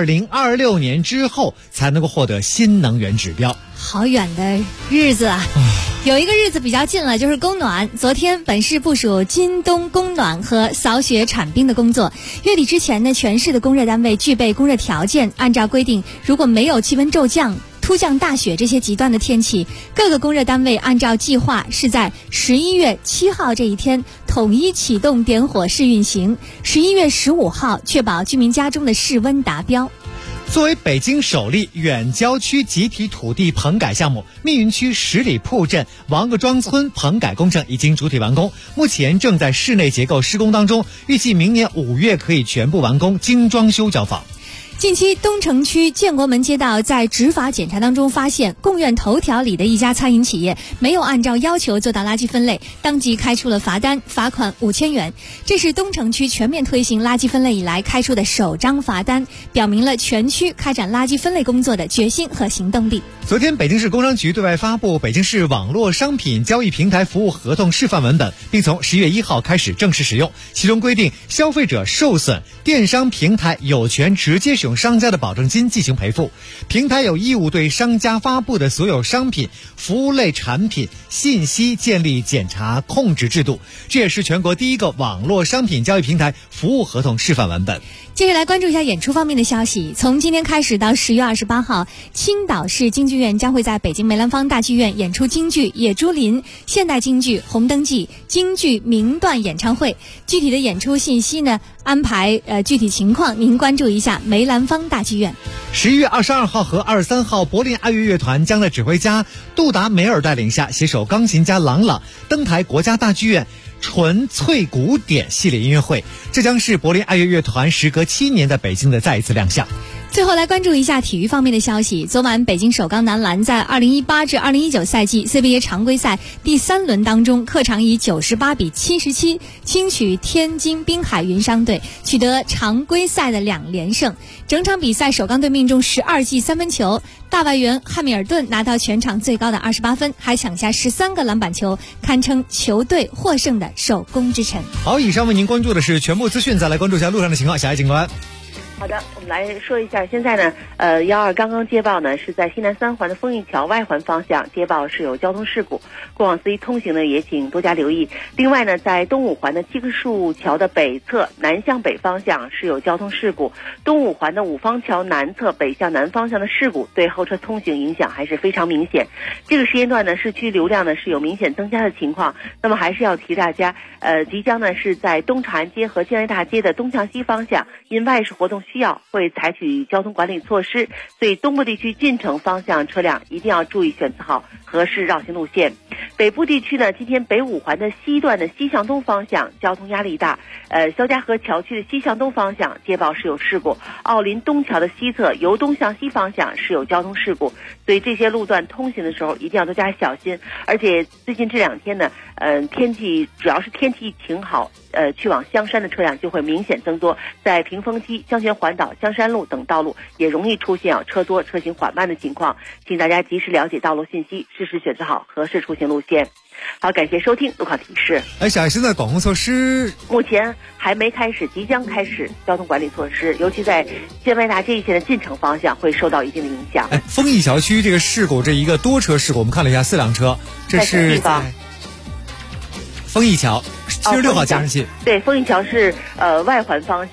2026年之后才能够获得新能源指标。
好远的日子啊！有一个日子比较近了，就是供暖。昨天本市部署今冬供暖和扫雪铲冰的工作。月底之前呢，全市的供热单位具备供热条件，按照规定，如果没有气温骤降、突降大雪这些极端的天气，各个供热单位按照计划是在11月7号这一天统一启动点火试运行，11月15号确保居民家中的室温达标。
作为北京首例远郊区集体土地棚改项目，密云区十里铺镇王各庄村棚改工程已经主体完工，目前正在室内结构施工当中，预计明年5月可以全部完工，经装修交房。
近期，东城区建国门街道在执法检查当中发现，贡院头条里的一家餐饮企业没有按照要求做到垃圾分类，当即开出了罚单，罚款5000元。这是东城区全面推行垃圾分类以来开出的首张罚单，表明了全区开展垃圾分类工作的决心和行动力。
昨天，北京市工商局对外发布北京市网络商品交易平台服务合同示范文本，并从10月1号开始正式使用。其中规定，消费者受损，电商平台有权直接使用商家的保证金进行赔付，平台有义务对商家发布的所有商品、服务类产品信息建立检查控制制度。这也是全国第一个网络商品交易平台服务合同示范文本。
接着来关注一下演出方面的消息。从今天开始到10月28号，青岛市京剧院将会在北京梅兰芳大剧院演出京剧《野猪林》、现代京剧《红灯记》、京剧名段演唱会。具体的演出信息呢，安排具体情况您关注一下梅兰芳大剧院。
11月22号和23号，柏林爱乐乐团将在指挥家杜达梅尔带领下，携手钢琴家郎朗登台国家大剧院纯粹古典系列音乐会，这将是柏林爱乐乐团时隔7年在北京的再一次亮相。
最后来关注一下体育方面的消息。昨晚，北京首钢男篮在2018至2019赛季 CBA 常规赛第3轮当中，客场以98比77轻取天津滨海云商队，取得常规赛的2连胜。整场比赛，首钢队命中12记3分球，大外援汉密尔顿拿到全场最高的28分，还抢下13个篮板球，堪称球队获胜的首功之臣。
好，以上为您关注的是全部资讯，再来关注一下路上的情况。小爱警官。
好的，我们来说一下，现在呢，12刚刚接报呢，是在西南3环的丰益桥外环方向接报是有交通事故，过往司机通行呢也请多加留意。另外呢，在东5环的七棵树桥的北侧南向北方向是有交通事故，东5环的五方桥南侧北向南方向的事故对后车通行影响还是非常明显。这个时间段呢，市区流量呢是有明显增加的情况，那么还是要提大家，即将呢是在东长安街和建维大街的东向西方向，因外事活动需要会采取交通管理措施，所以东部地区进城方向车辆一定要注意选择好合适绕行路线。北部地区呢，今天北5环的西段的西向东方向交通压力大，肖家河桥区的西向东方向接报是有事故，奥林东桥的西侧由东向西方向是有交通事故，所以这些路段通行的时候一定要多加小心。而且最近这2天呢，天气主要是天气晴好，去往香山的车辆就会明显增多，在屏风梯、香泉环岛、香山路等道路也容易出现车多车行缓慢的情况，请大家及时了解道路信息，适时选择好合适出行路线。好，感谢收听路况提示。
小爱，现在管控措施
目前还没开始，即将开始交通管理措施，尤其在建外大街一线的进城方向会受到一定的影响。
丰益桥区这个事故，这一个多车事故，我们看了一下4辆车，这是在丰益桥76号加湿器。
对，丰益桥是外环方向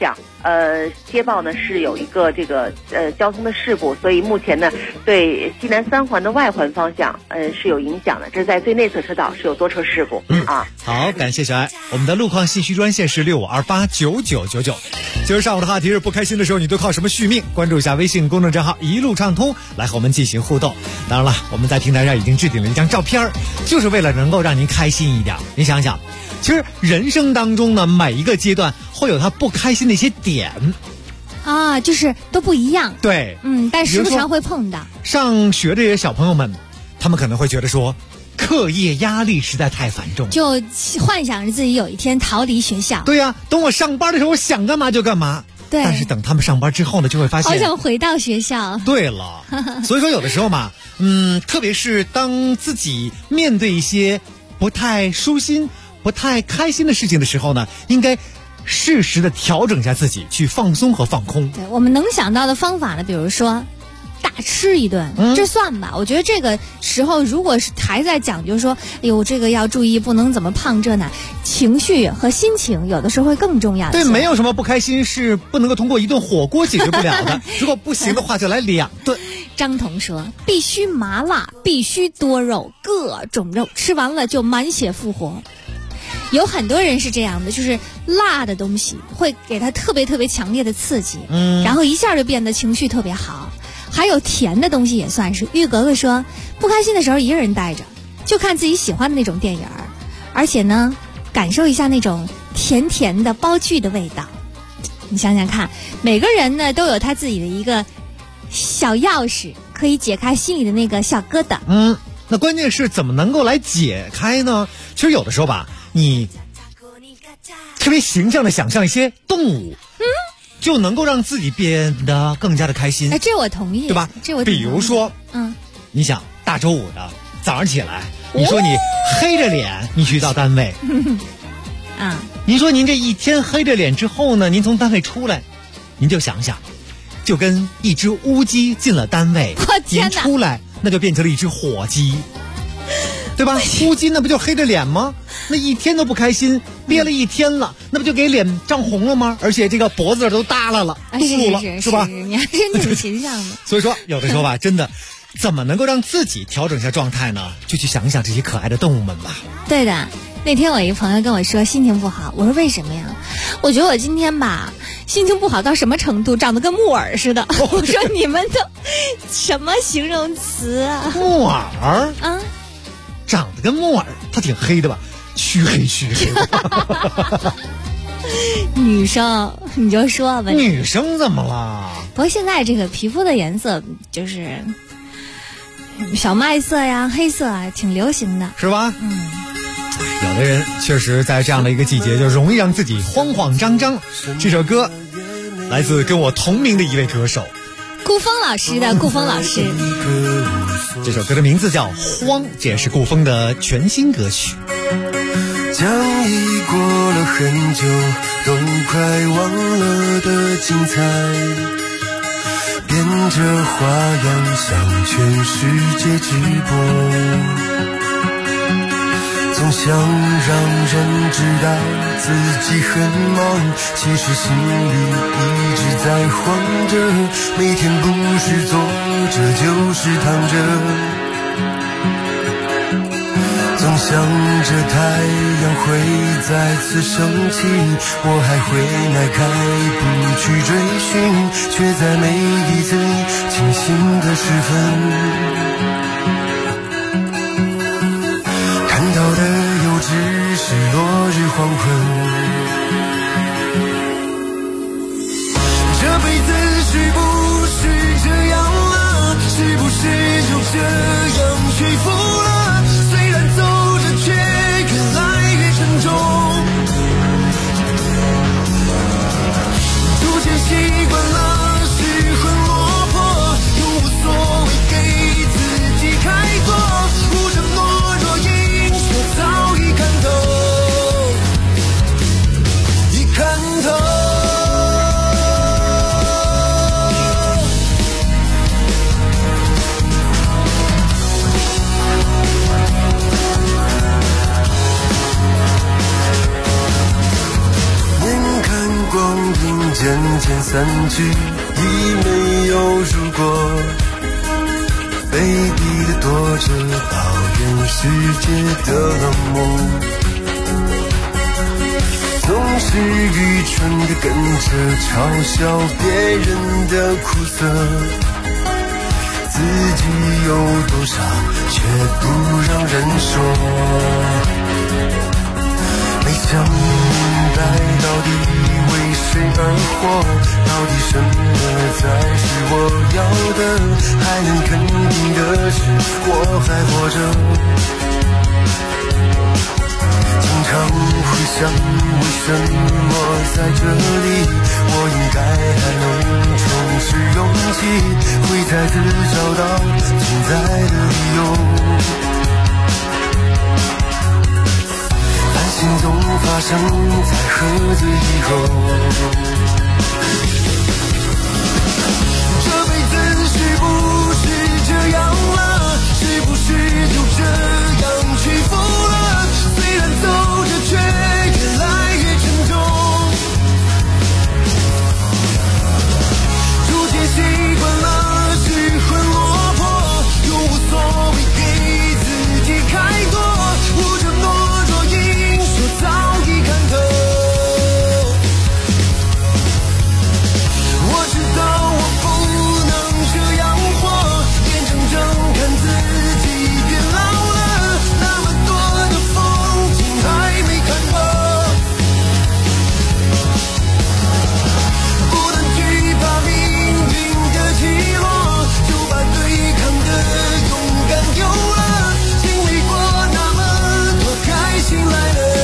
接报呢是有一个这个交通的事故，所以目前呢对西南3环的外环方向是有影响的，这是在最内侧车道是有多车事故啊。
好，感谢小爱。我们的路况信息专线是65289999。今儿上午的话题是不开心的时候你都靠什么续命？关注一下微信公众账号一路畅通，来和我们进行互动。当然了，我们在平台上已经置顶了一张照片，就是为了能够让您开心一点。您想想，其实人生当中呢，每一个阶段会有他不开心的一些点
啊，就是都不一样。
对，
但时不常会碰到。
上学这些小朋友们，他们可能会觉得说，课业压力实在太繁重，
就幻想着自己有一天逃离学校。
对呀，等我上班的时候，我想干嘛就干嘛。
对，
但是等他们上班之后呢，就会发现
好想回到学校。
对了，所以说有的时候嘛，特别是当自己面对一些不太舒心、不太开心的事情的时候呢，应该适时的调整一下自己，去放松和放空。
对，我们能想到的方法呢，比如说大吃一顿，这算吧。我觉得这个时候如果是还在讲究说，哎呦，这个要注意，不能怎么胖这呢，情绪和心情有的时候会更重要的。
对，没有什么不开心是不能够通过一顿火锅解决不了的。如果不行的话，就来2顿。
张彤说，必须麻辣，必须多肉，各种肉，吃完了就满血复活。有很多人是这样的，就是辣的东西会给他特别特别强烈的刺激，然后一下就变得情绪特别好。还有甜的东西也算是。玉格格说，不开心的时候一个人待着，就看自己喜欢的那种电影，而且呢，感受一下那种甜甜的煲剧的味道。你想想看，每个人呢都有他自己的一个小钥匙，可以解开心里的那个小疙瘩。
那关键是怎么能够来解开呢？其实有的时候吧，你特别形象的想象一些动物，就能够让自己变得更加的开心。
这我同意，
对吧？
这我
比如说，你想大周五的早上起来，你说你黑着脸你去到单位，您说您这一天黑着脸之后呢，您从单位出来，您就想想，就跟一只乌鸡进了单位，您出来那就变成了一只火鸡，对吧？乌鸡那不就黑着脸吗？那一天都不开心，憋了一天了，那不就给脸涨红了吗？而且这个脖子都耷拉了，嘟噜了，是吧？
你还真挺形象的。
所以说，有的时候吧，真的，怎么能够让自己调整一下状态呢？就去想想这些可爱的动物们吧。
对的，那天我一个朋友跟我说心情不好，我说为什么呀？我觉得我今天吧心情不好到什么程度，长得跟木耳似的。我说你们都什么形容词啊？
木耳啊，长得跟木耳，它挺黑的吧？黢黑的。
女生你就说吧，
女生怎么了？
不过现在这个皮肤的颜色就是小麦色呀、黑色啊，挺流行的，
是吧？有的人确实在这样的一个季节就容易让自己慌慌张张。这首歌来自跟我同名的一位歌手
顾风老师的顾风老师，
这首歌的名字叫《慌》，这也是顾风的全新歌曲。
将已过了很久都快忘了的精彩，变着花样向全世界直播，总想让人知道自己很忙，其实心里一直在慌着，每天不是坐着就是躺着，总想着太阳会再次升起，我还会迈开步去追寻，却在每一次清醒的时分，看到的又只是落日黄昏。这辈子是不是这样了？是不是就这样屈服了？虽然走着却越来越沉重，逐渐习惯了失魂落魄，又无所谓给自己开脱，不争懦弱因说早已看透，已看透。 散去，已没有如果，卑鄙的躲着抱怨世界的冷漠，总是愚蠢的跟着嘲笑别人的苦涩，自己有多傻却不让人说，没想明白到底为谁而活，到底什么才是我要的，还能肯定的是我还活着，经常会想为什么在这里，我应该还能重拾勇气，会再次找到存在的理由，但心总发生在盒子以后，这辈子是不是这样了，是不是就这样屈服了，虽然走着却越来越沉重，逐渐习惯了失魂落魄，又无所谓给自己开脱，捂着懦弱硬说早已看透，我知道我不能这样活，眼睁睁看自己变老了，那么多的风景还没看过，不能惧怕命运的起落，就把对抗的勇敢丢了，经历过那么多开心来了。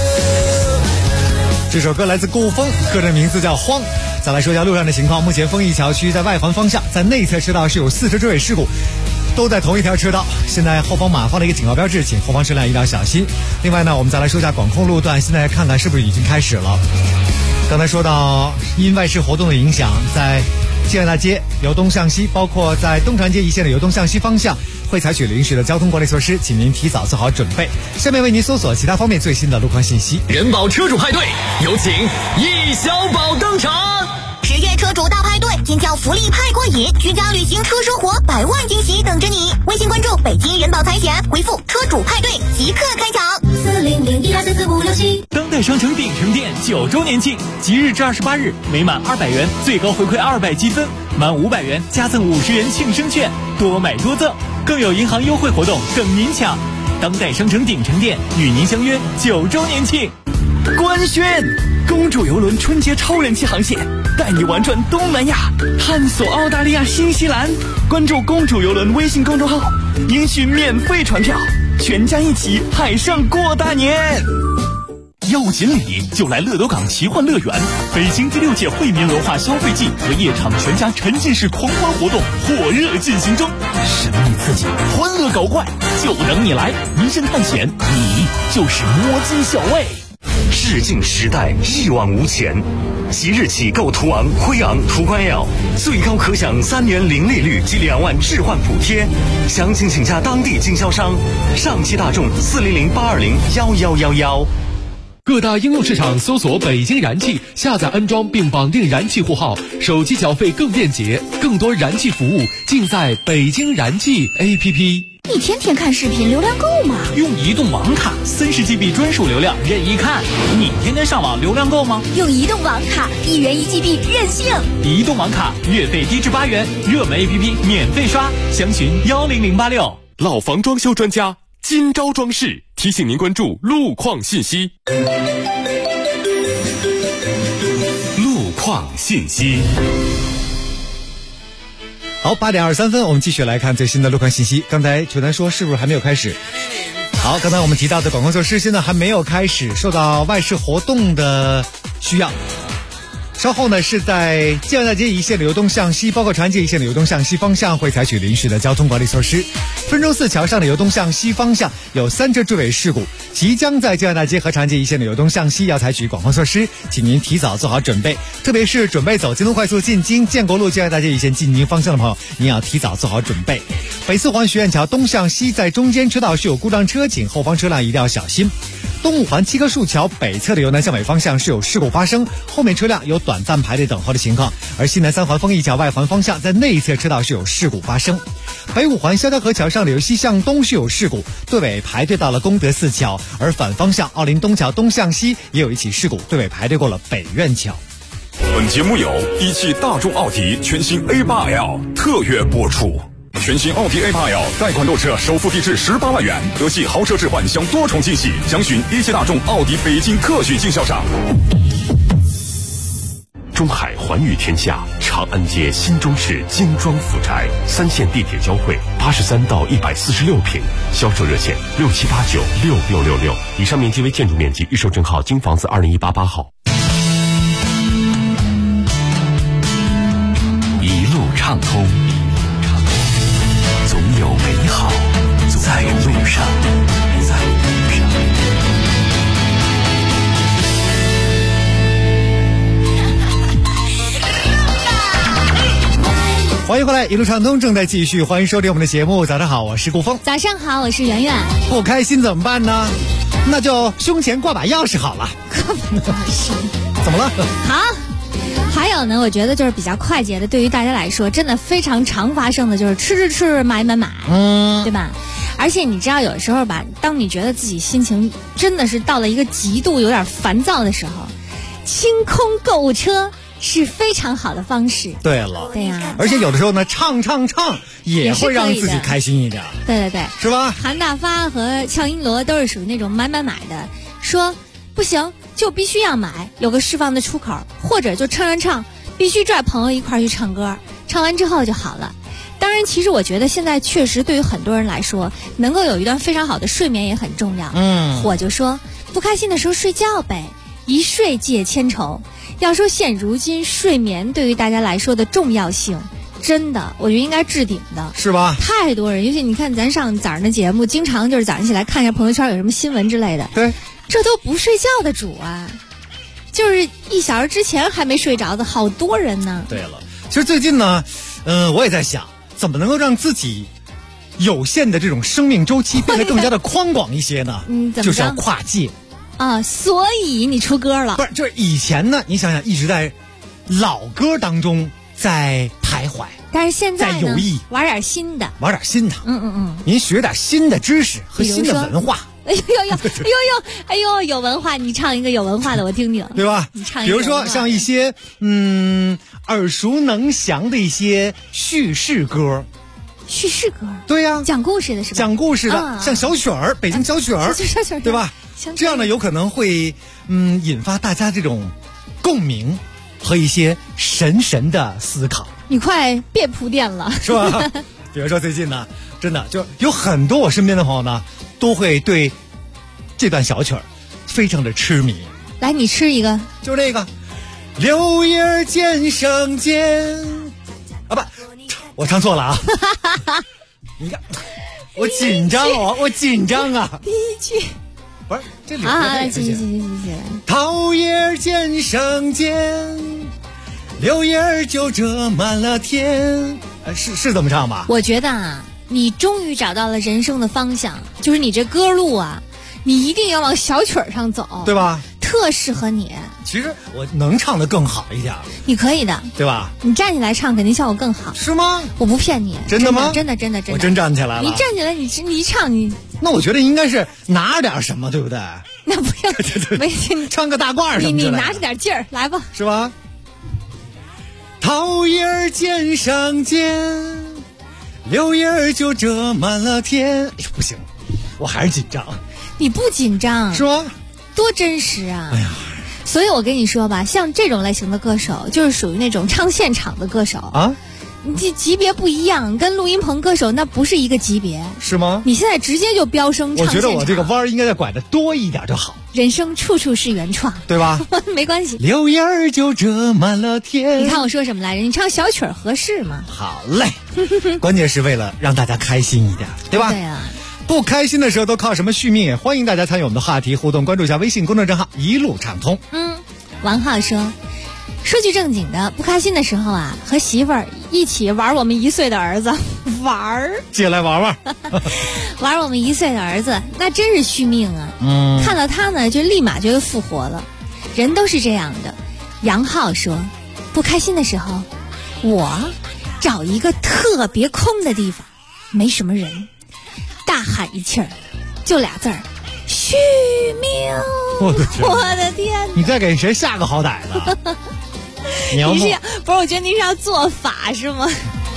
这首歌来自顾风，歌的名字叫《慌》。再来说一下路上的情况，目前丰益桥区在外环方向，在内侧车道是有4车追尾事故，都在同一条车道。现在后方码放了一个警告标志，请后方车辆一定要小心。另外呢，我们再来说一下管控路段，现在看看是不是已经开始了。刚才说到因外事活动的影响，在建安大街由东向西，包括在东长街一线的由东向西方向，会采取临时的交通管理措施，请您提早做好准备。下面为您搜索其他方面最新的路况信息。
人保车主派对，有请易小宝登场。
10月车主大派对，尖叫福利派过瘾，居家旅行车生活100万惊喜等着你。微信关注北京人保财险，回复车主派对即刻开抢。40012445667。
当代商城鼎城店9周年庆，即日至28日，每满200元最高回馈200积分，满500元加赠50元庆生券，多买多赠，更有银行优惠活动等您抢。当代商城鼎城店与您相约9周年庆。
官宣，公主游轮春节超人气航线，带你玩转东南亚，探索澳大利亚、新西兰。关注公主游轮微信公众号，领取免费船票，全家一起海上过大年。
要锦鲤就来乐斗港奇幻乐园，北京第6届惠民文化消费季和夜场全家沉浸式狂欢活动火热进行中，神秘刺激，欢乐搞怪，就等你来！迷神探险，你就是摸金校尉。
视镜时代一往无前，即日起购途昂、辉昂、途观 L， 最高可享3年零利率及2万置换补贴，详情请假当地经销商。上汽大众40082011111。
各大应用市场搜索北京燃气，下载安装并绑定燃气户号，手机缴费更便捷，更多燃气服务尽在北京燃气 APP。
你天天看视频，流量够吗？
用移动网卡30GB 专属流量任意看。你天天上网流量够吗？
用移动网卡1元1GB 任性。
移动网卡月费低至8元，热门 APP 免费刷，详询10086。
老房装修专家今朝装饰提醒您关注路况信息。路况信息。
好，8点23分，我们继续来看最新的路况信息。刚才球男说是不是还没有开始？好，刚才我们提到的广告措施现在还没有开始，受到外事活动的需要。稍后呢，是在建安大街一线的由东向西，包括长安街一线的由东向西方向会采取临时的交通管理措施。分州寺桥上的由东向西方向有3车追尾事故，即将在建安大街和长安街一线的由东向西要采取广泛措施，请您提早做好准备。特别是准备走京东快速进京建国路建安大街一线进京方向的朋友，您要提早做好准备。北四环学院桥东向西在中间车道是有故障车，请后方车辆一定要小心。 东五环七棵树桥北侧的由南向北方向是有事故发生，后面车辆有短暂排队等候的情况。而西南三环丰益桥外环方向在内侧车道是有事故发生。北五环萧条河桥上柳溪向东是有事故，队尾排队到了功德寺桥，而反方向奥林东桥东向西也有一起事故，队尾排队过了北苑桥。
本节目由一汽大众奥迪全新 A8L 特约播出。全新奥迪 A8L 贷款购车首付低至18万元，德系豪车置换享多重惊喜，详询一汽大众奥迪北京特许经销商。
中海环宇天下长安街新中式精装府宅，3线地铁交汇，83到146平，销售热线67896666，以上面积为建筑面积，预售证号京房子20188号。
一路畅通，总有美好在路上。
欢迎回来，一路畅通正在继续，欢迎收听我们的节目。早上好，我是顾峰。
早上好，我是圆圆。
不开心怎么办呢？那就胸前挂把钥匙好了。
挂把钥匙？
怎么了？
好。还有呢，我觉得就是比较快捷的，对于大家来说，真的非常常发生的就是吃，买，对吧？而且你知道，有的时候吧，当你觉得自己心情真的是到了一个极度有点烦躁的时候，清空购物车是非常好的方式。
对了，
对呀，
而且有的时候呢，唱也会让自己开心一点。
对，
是吧？
韩大发和俏音罗都是属于那种买的，说不行就必须要买，有个释放的出口，或者就唱，必须拽朋友一块去唱歌，唱完之后就好了。当然，其实我觉得现在确实对于很多人来说，能够有一段非常好的睡眠也很重要。我就说不开心的时候睡觉呗，一睡解千愁。要说现如今睡眠对于大家来说的重要性，真的我觉得应该置顶的，
是吧？
太多人，尤其你看咱上早上的节目，经常就是早上起来看一下朋友圈有什么新闻之类的，
对，
这都不睡觉的主啊，就是1小时之前还没睡着的好多人呢。
对了，其实最近呢，我也在想，怎么能够让自己有限的这种生命周期变得更加的宽广一些呢？就是要跨界
啊，所以你出歌了？
不是，就是以前呢，你想想一直在老歌当中在徘徊，
但是现在
在游弋，
玩点新的，
您学点新的知识和新的文化。
哎呦，有文化！你唱一个有文化的，我听听，
对吧？
你唱一个，
比如说像一些耳熟能详的一些叙事歌。
叙事歌？
对呀，
讲故事的是吧？
讲故事的，像小曲儿，北京小曲儿，对吧？这样呢，有可能会引发大家这种共鸣和一些神的思考。
你快别铺垫了，
是吧？比如说最近呢，真的就有很多我身边的朋友呢，都会对这段小曲儿非常的痴迷。
来，你吃一个，
就这个柳叶渐生间啊，不，我唱错了啊！你看，我紧张啊！
第一句
不是这柳
叶继续。
桃叶渐生间，柳叶就遮满了天。是这么唱吧？
我觉得啊，你终于找到了人生的方向，就是你这歌路啊，你一定要往小曲儿上走，
对吧？
特适合你。
其实我能唱得更好一点，
你可以的，
对吧？
你站起来唱肯定效果更好，
是吗？
我不骗你，
真的吗？
真的，
我真站起来了。
你站起来，你一唱你，
那我觉得应该是拿点什么，对不对？
那不要，没
穿个大褂什么
你拿着点劲儿来吧，
是吧？桃叶渐生间，柳叶就遮满了天。哎呦，不行，我还是紧张。
你不紧张
是吗？
多真实啊！
哎呀，
所以我跟你说吧，像这种类型的歌手，就是属于那种唱现场的歌手
啊。
你级别不一样，跟录音棚歌手那不是一个级别，
是吗？
你现在直接就飙升唱现场。
我觉得我这个弯应该再拐的多一点就好。
人生处处是原创，
对吧？
没关系。
柳叶儿就遮满了天。
你看我说什么来着？你唱小曲儿合适吗？
好嘞，关键是为了让大家开心一点，对吧？
对啊。
不开心的时候都靠什么续命？也欢迎大家参与我们的话题互动，关注一下微信公众账号一路畅通。
王浩说句正经的，不开心的时候啊，和媳妇儿一起玩我们1岁的儿子玩儿，
借来玩玩
玩我们1岁的儿子，那真是续命啊！ 看到他呢就立马就会复活了。人都是这样的。杨浩说，不开心的时候，我找一个特别空的地方，没什么人，大喊一气儿，就俩字儿，续命。我的天，
你再给谁下个好歹的？
你是不是？我觉得你是要做法是吗？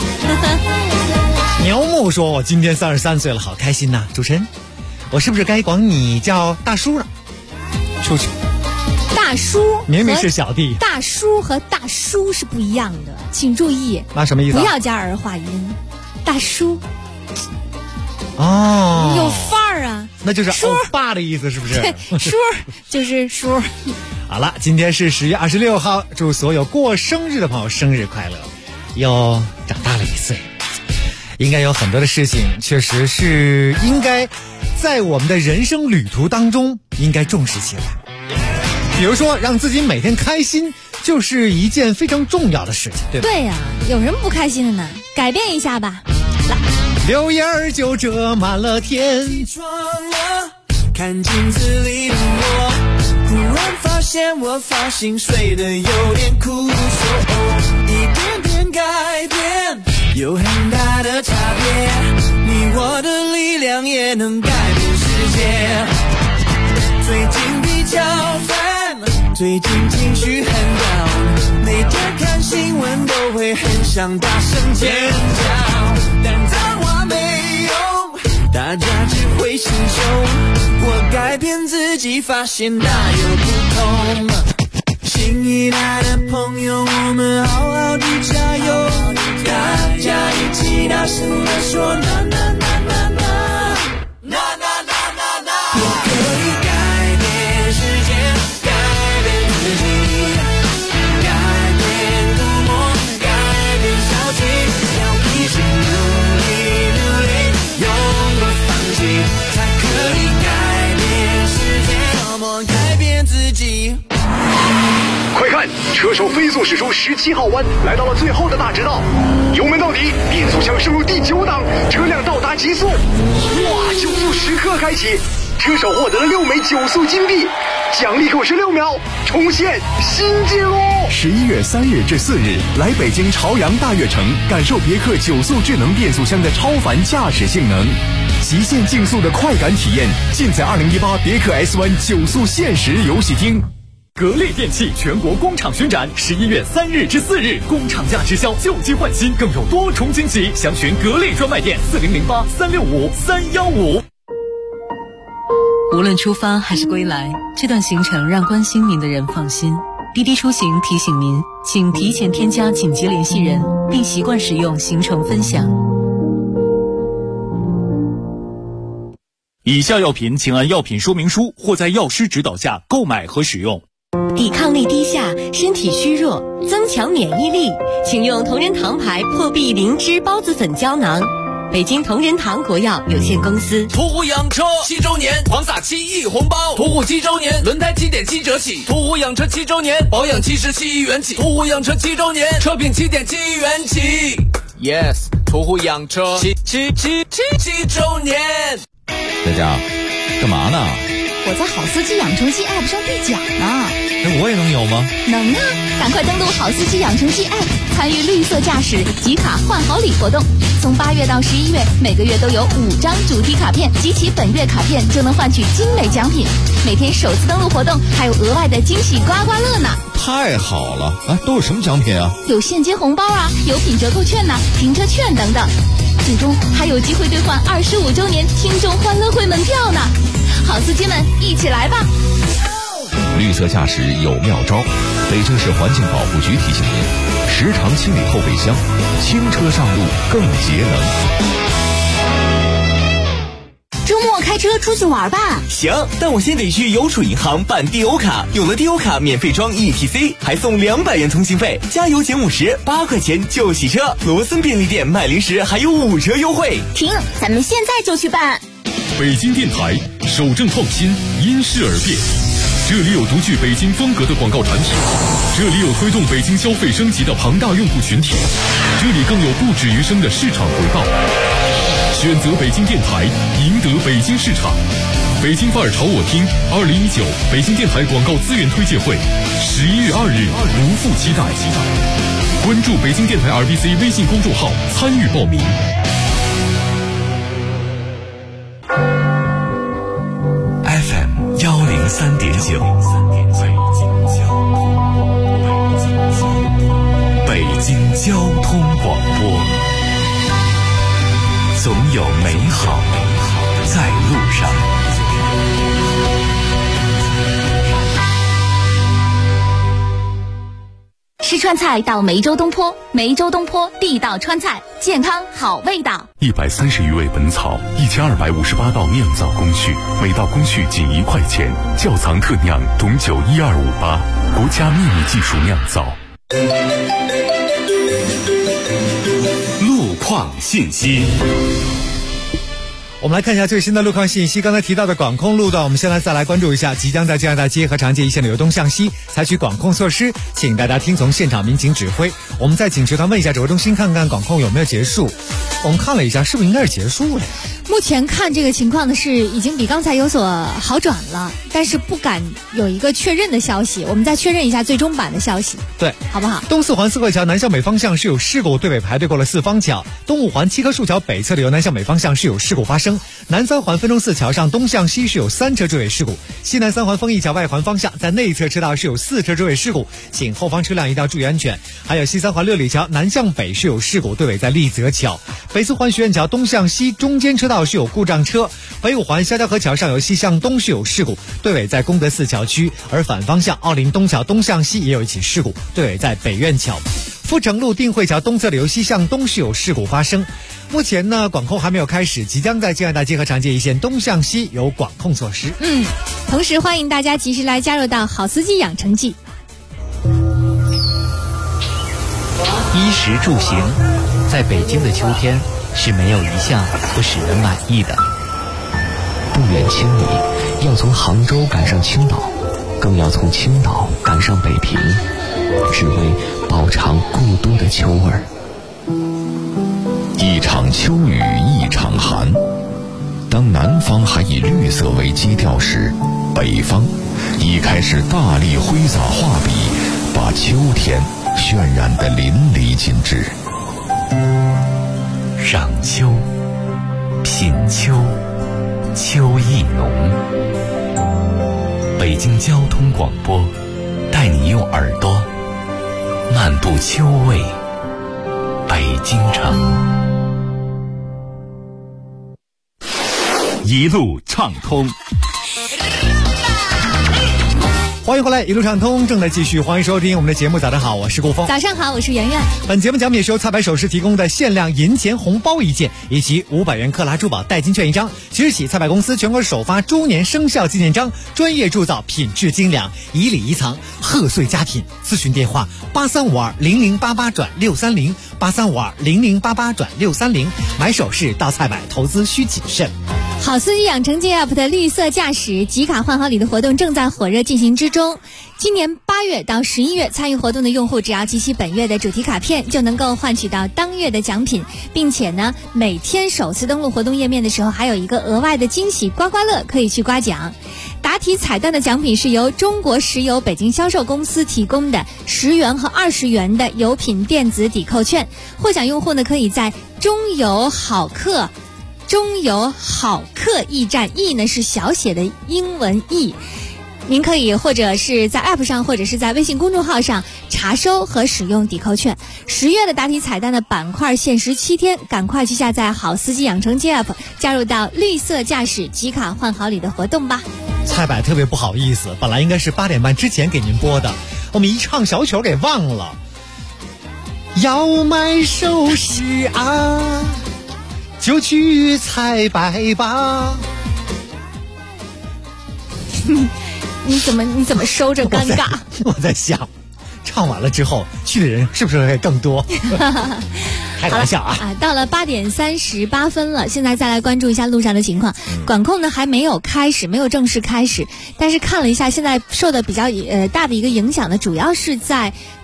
牛木说，我今天33岁了，好开心呐！主持人，我是不是该管你叫大叔了？出去。
大叔
明明是小弟，
大叔和大叔是不一样的，请注意。
那什么意思？
不要加儿化音。大叔
哦，
有范儿啊，
那就是欧巴的意思，是不是？
对，叔就是叔。
好了，今天是10月26号，祝所有过生日的朋友生日快乐，又长大了1岁。应该有很多的事情，确实是应该在我们的人生旅途当中应该重视起来。比如说，让自己每天开心，就是一件非常重要的事情，对吧？
对呀，有什么不开心的呢？改变一下吧。来，
柳叶儿就遮满了天。
看镜子里的我，忽然发现我发型睡得有点枯瘦，一点点改变，有很大的差别。你我的力量也能改变世界。最近比较烦，最近情绪很 down， 每天看新闻都会很想大声尖叫，但脏话没用，大家只会心胸。我改变自己，发现大有不同。新一代的朋友，我们好好的加油，大家一起大声地说那那那那那那那那那那。我可以改变世界，改变自己，改变涂抹，改变消极，要一直努力努力，永不放弃，才可以改变世界，怎么改变自己。
快看，车手飞速驶出17号弯，来到了最后的大直道，油门到底，变速箱升入第9档，车辆到达极速，哇！9速时刻开启，车手获得了6枚9速金币，奖励扣16秒，重现新纪录。
11月3日至4日，来北京朝阳大悦城，感受别克9速智能变速箱的超凡驾驶性能，极限竞速的快感体验，尽在2018别克 S1 9速限时游戏厅。
格力电器全国工厂巡展，11月3日至4日，工厂价直销，旧机换新，更有多重惊喜。详询格力专卖店4008-365-315。
无论出发还是归来，这段行程让关心您的人放心。滴滴出行提醒您，请提前添加紧急联系人，并习惯使用行程分享。
以下药品请按药品说明书或在药师指导下购买和使用。
抵抗力低下，身体虚弱，增强免疫力，请用同仁堂牌破壁灵芝孢子粉胶囊。北京同仁堂国药有限公司。
途虎养车7周年狂撒7亿红包，途虎7周年轮胎7.7折起，途虎养车7周年保养77亿元起，途虎养车7周年车品7.7亿元起。Yes， 途虎养车7周年。
在家干嘛呢？
我在好司机养成记 App 上兑奖呢。
我也能有吗？
能啊！赶快登录好司机养成记 App， 参与绿色驾驶集卡换好礼活动。从8月到11月，每个月都有5张主题卡片，集齐本月卡片就能换取精美奖品。每天首次登录活动还有额外的惊喜刮刮乐呢！
太好了！都有什么奖品啊？
有现金红包啊，有品折扣券停车券等等。最终还有机会兑换25周年听众欢乐会门票呢！好司机们，一起来吧！
绿色驾驶有妙招，北京市环境保护局提醒您：时常清理后备箱，轻车上路更节能。
周末开车出去玩吧。
行，但我先得去邮储银行办低欧卡，有了低欧卡免费装 ETC， 还送200元通信费，加油减50， 8块钱就洗车。罗森便利店卖零食还有5折优惠。
停，咱们现在就去办。
北京电台守正创新，因势而变。这里有独具北京风格的广告产品，这里有推动北京消费升级的庞大用户群体，这里更有不止余生的市场回报。选择北京电台，赢得北京市场。
北京范儿炒我听2019北京电台广告资源推介会，11月2日不负期待。关注北京电台 RBC 微信公众号参与报名。
FM 103.9，北京交通广播，总有美好在路上。
吃川菜到梅州东坡，梅州东坡地道川菜，健康好味道。
130余味本草，1258道酿造工序，每道工序仅1块钱。窖藏特酿董酒12588，国家秘密技术酿造。
路况信息。
我们来看一下最新的路况信息。刚才提到的管控路段，我们现在再来关注一下，即将在江大街和长街一线的由东向西采取管控措施，请大家听从现场民警指挥。我们在警局团问一下指挥中心，看看管控有没有结束。我们看了一下，是不是应该是结束了呀？
目前看这个情况的是已经比刚才有所好转了，但是不敢有一个确认的消息，我们再确认一下最终版的消息，
对，
好不好？
东四环四惠桥南向北方向是有事故，队尾排队过了四方桥。东五环七棵树桥北侧的由南向北方向是有事故发生。南三环分钟寺桥上东向西是有3车追尾事故。西南三环丰益桥外环方向在内侧车道是有4车追尾事故，请后方车辆一定要注意安全。还有西三环六里桥南向北是有事故，队尾在立泽桥。北四环学院桥东向西中间车道是有故障车。北五环肖家河桥上由西向东是有事故，队尾在功德寺桥区。而反方向奥林东桥东向西也有一起事故，队尾在北苑桥。阜成路定慧桥东侧的由西向东是有事故发生。目前呢，管控还没有开始，即将在静安大街和长街一线东向西有管控措施。
同时欢迎大家及时来加入到好司机养成记。
衣食住行，在北京的秋天是没有一项不使人满意的。
不远千里，要从杭州赶上青岛，更要从青岛赶上北平，只为饱尝故都的秋味儿。
一场秋雨一场寒，当南方还以绿色为基调时，北方已开始大力挥洒画笔，把秋天渲染得淋漓尽致。
赏秋，品秋，秋意浓。北京交通广播带你用耳朵漫步秋味北京城。
一路畅通，
欢迎回来，一路畅通正在继续，欢迎收听我们的节目。早上好，我是顾峰。
早上好，我是圆圆。
本节目奖品是由菜百首饰提供的限量银钱红包1件，以及500元克拉珠宝代金券1张。即日起，菜百公司全国首发猪年生肖纪念章，专业铸造，品质精良，以礼仪藏，贺岁佳品。咨询电话83520088转630 83520088转630。买首饰到菜百，投资需谨慎。
好司机养成记 App 的绿色驾驶集卡换好礼的活动正在火热进行之中。今年8月到11月参与活动的用户，只要集齐本月的主题卡片，就能够换取到当月的奖品，并且呢，每天首次登录活动页面的时候，还有一个额外的惊喜刮刮乐可以去刮奖。答题彩蛋的奖品是由中国石油北京销售公司提供的10元和20元的油品电子抵扣券。获奖用户呢，可以在中油好客驿站，驿呢是小写的英文驿。您可以或者是在 App 上，或者是在微信公众号上查收和使用抵扣券。10月的答题彩蛋的板块限时7天，赶快去下载好司机养成记 App， 加入到绿色驾驶集卡换好礼的活动吧。
菜百特别不好意思，本来应该是8点半之前给您播的，我们一唱小曲给忘了。要买首饰啊，就去菜百吧。
你怎么收着尴尬？
我在想，唱完了之后去的人是不是会更多？开玩笑啊！
到了8点38分了，现在再来关注一下路上的情况。管控呢还没有开始，没有正式开始，但是看了一下，现在受的比较大的一个影响呢，主要是在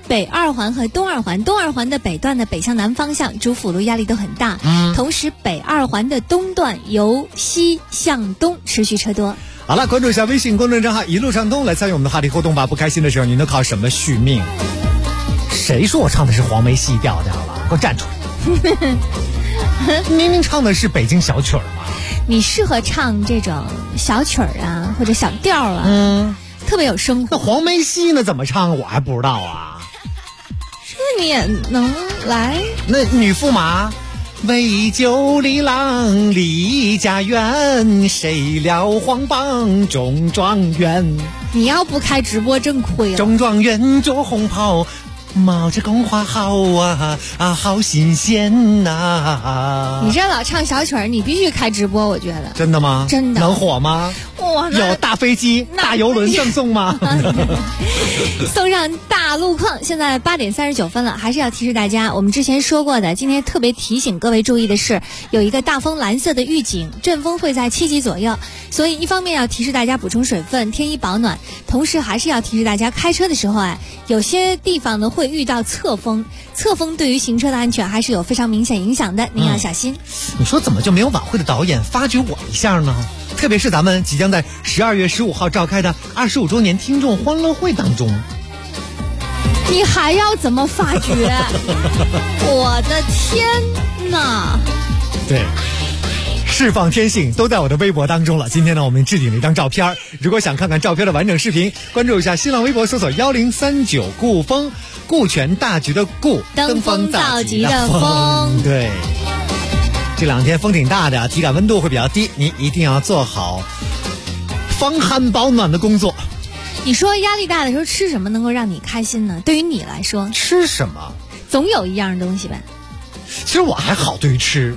北二环和东二环，东二环的北段的北向南方向主辅路压力都很大，同时北二环的东段由西向东持续车多。
好了，关注一下微信公众账号一路上通，来参与我们的话题互动吧。不开心的时候，你能靠什么续命？谁说我唱的是黄梅戏调的了？给我站出来！明明唱的是北京小曲儿嘛。
你适合唱这种小曲儿啊，或者小调啊，特别有生活。
那黄梅戏呢？怎么唱？我还不知道啊。
这你也能来？
那女驸马。为救李郎离家园，谁料皇榜中状元。
你要不开直播真亏了。
中状元着红袍，冒着宫花好啊啊，好新鲜呐！
你这老唱小曲儿，你必须开直播，我觉得。
真的吗？
真的。
能火吗？
哇，
有大飞机、大游轮赠送吗？
送上大路况。现在8点39分了，还是要提示大家，我们之前说过的，今天特别提醒各位注意的是，有一个大风蓝色的预警，阵风会在7级左右，所以一方面要提示大家补充水分，添衣保暖，同时还是要提示大家开车的时候有些地方呢会遇到侧风，侧风对于行车的安全还是有非常明显影响的，您要小心。
你说怎么就没有晚会的导演发掘我一下呢？特别是咱们即将在12月15号召开的25周年听众欢乐会当中，
你还要怎么发掘？我的天哪！
对，释放天性都在我的微博当中了。今天呢，我们置顶了一张照片，如果想看看照片的完整视频，关注一下新浪微博，搜索1039顾风，顾全大局的顾，
登峰造极的峰。
对。这2天风挺大的，体感温度会比较低，你一定要做好防寒保暖的工作。
你说压力大的时候吃什么能够让你开心呢？对于你来说，
吃什么？
总有一样东西呗。
其实我还好，对于吃，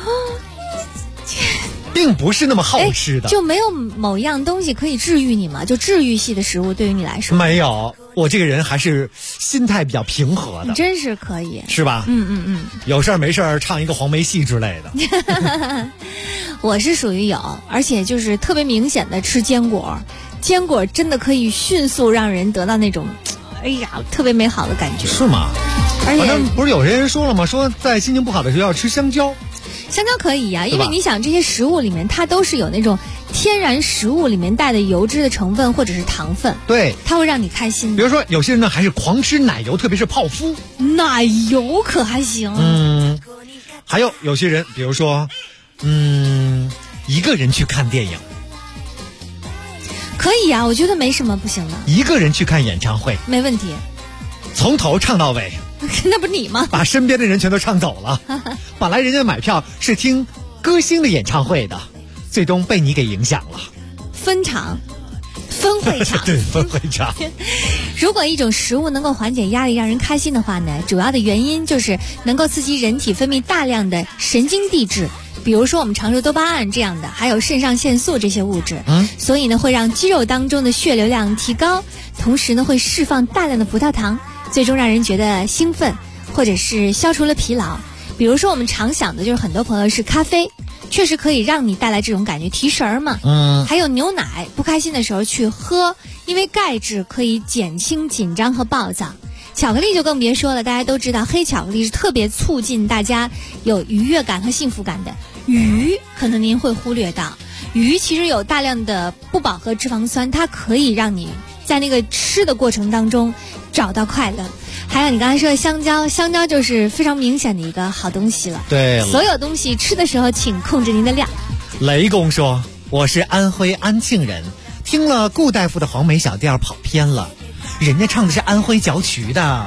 并不是那么好吃的。
就没有某一样东西可以治愈你吗？就治愈系的食物对于你来说？
没有，我这个人还是心态比较平和的。
你真是可以，
是吧？有事儿没事儿唱一个黄梅戏之类的。
我是属于有，而且就是特别明显的吃坚果，坚果真的可以迅速让人得到那种，哎呀，特别美好的感觉。
是吗？
而且
不是有人说了吗？说在心情不好的时候要吃香蕉。
香蕉可以呀，因为你想这些食物里面它都是有那种天然食物里面带的油脂的成分或者是糖分，
对，
它会让你开心。
比如说有些人呢还是狂吃奶油，特别是泡芙。
奶油可还行。
还有些人，比如说一个人去看电影
可以呀，我觉得没什么不行的。
一个人去看演唱会
没问题，
从头唱到尾。
那不是你吗？
把身边的人全都唱走了。本来人家买票是听歌星的演唱会的，最终被你给影响了。
分会场。
对，分会场。
如果一种食物能够缓解压力让人开心的话呢，主要的原因就是能够刺激人体分泌大量的神经递质，比如说我们常说多巴胺这样的，还有肾上腺素这些物质。所以呢会让肌肉当中的血流量提高，同时呢会释放大量的葡萄糖，最终让人觉得兴奋，或者是消除了疲劳。比如说我们常想的就是很多朋友是咖啡，确实可以让你带来这种感觉，提神儿嘛。还有牛奶，不开心的时候去喝，因为钙质可以减轻紧张和暴躁。巧克力就更别说了，大家都知道黑巧克力是特别促进大家有愉悦感和幸福感的。鱼可能您会忽略到，鱼其实有大量的不饱和脂肪酸，它可以让你在那个吃的过程当中找到快乐。还有你刚才说的香蕉，香蕉就是非常明显的一个好东西了。
对了，
所有东西吃的时候请控制您的量。
雷公说，我是安徽安庆人，听了顾大夫的黄梅小调跑偏了，人家唱的是安徽角渠的。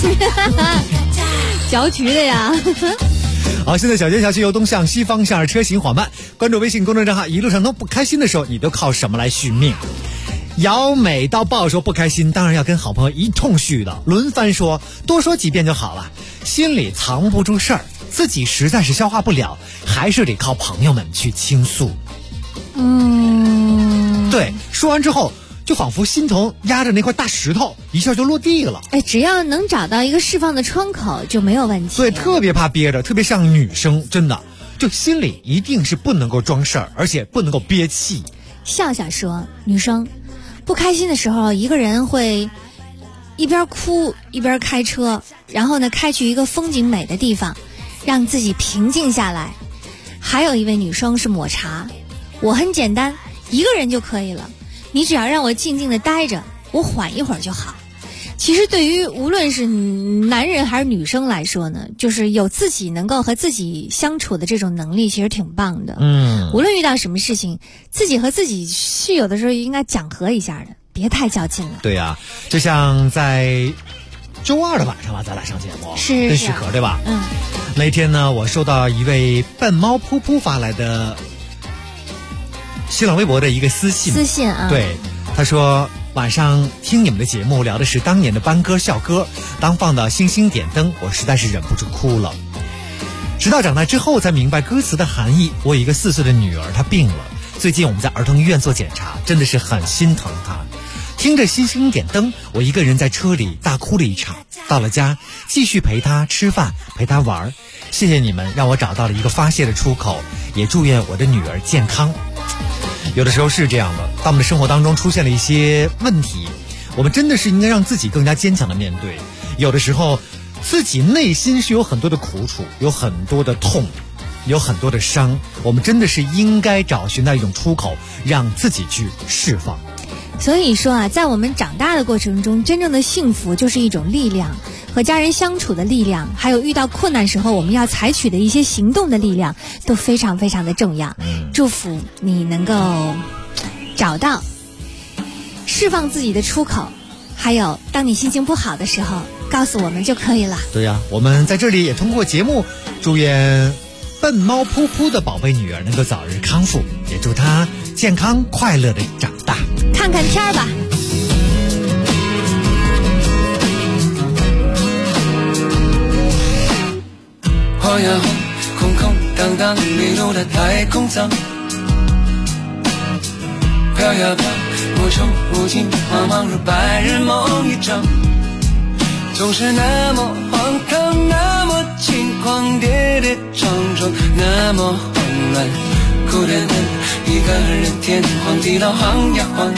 角渠的呀。
好，现在小街小区由东向西方向车行缓慢，关注微信公众账号一路上都不开心的时候，你都靠什么来续命？姚美到爆说不开心当然要跟好朋友一通续的，轮番说，多说几遍就好了，心里藏不住事儿，自己实在是消化不了，还是得靠朋友们去倾诉。对，说完之后就仿佛心头压着那块大石头一下就落地了。
只要能找到一个释放的窗口就没有问题。
对，特别怕憋着，特别像女生，真的就心里一定是不能够装事儿，而且不能够憋气。
笑笑说，女生不开心的时候一个人会一边哭一边开车，然后呢开去一个风景美的地方，让自己平静下来。还有一位女生是抹茶，我很简单，一个人就可以了，你只要让我静静的待着，我缓一会儿就好。其实对于无论是男人还是女生来说呢，就是有自己能够和自己相处的这种能力，其实挺棒的。无论遇到什么事情，自己和自己是有的时候应该讲和一下的，别太较劲了。
对呀，就像在周二的晚上吧，咱俩上节目
是
跟许可对吧？那天呢，我收到一位笨猫噗噗发来的新浪微博的一个私信啊，对，他说晚上听你们的节目，聊的是当年的班歌校歌，当放到星星点灯，我实在是忍不住哭了。直到长大之后才明白歌词的含义。我有一个4岁的女儿，她病了，最近我们在儿童医院做检查，真的是很心疼她。听着星星点灯，我一个人在车里大哭了一场。到了家，继续陪她吃饭，陪她玩。谢谢你们，让我找到了一个发泄的出口，也祝愿我的女儿健康。有的时候是这样的，当我们的生活当中出现了一些问题，我们真的是应该让自己更加坚强的面对。有的时候自己内心是有很多的苦楚，有很多的痛，有很多的伤，我们真的是应该找寻到一种出口，让自己去释放。
所以说啊，在我们长大的过程中，真正的幸福就是一种力量，和家人相处的力量，还有遇到困难时候我们要采取的一些行动的力量，都非常非常的重要。祝福你能够找到释放自己的出口，还有当你心情不好的时候告诉我们就可以了。
对呀，我们在这里也通过节目祝愿笨猫噗噗的宝贝女儿能够早日康复，也祝她健康快乐的长大。
看看天儿吧。
晃呀晃，空空荡荡迷路的太空舱，飘呀飘，无穷无尽，茫茫如白日梦一场，总是那么荒唐，那么轻狂，跌跌撞撞，那么慌乱，孤单的一个人，天荒地老晃呀晃。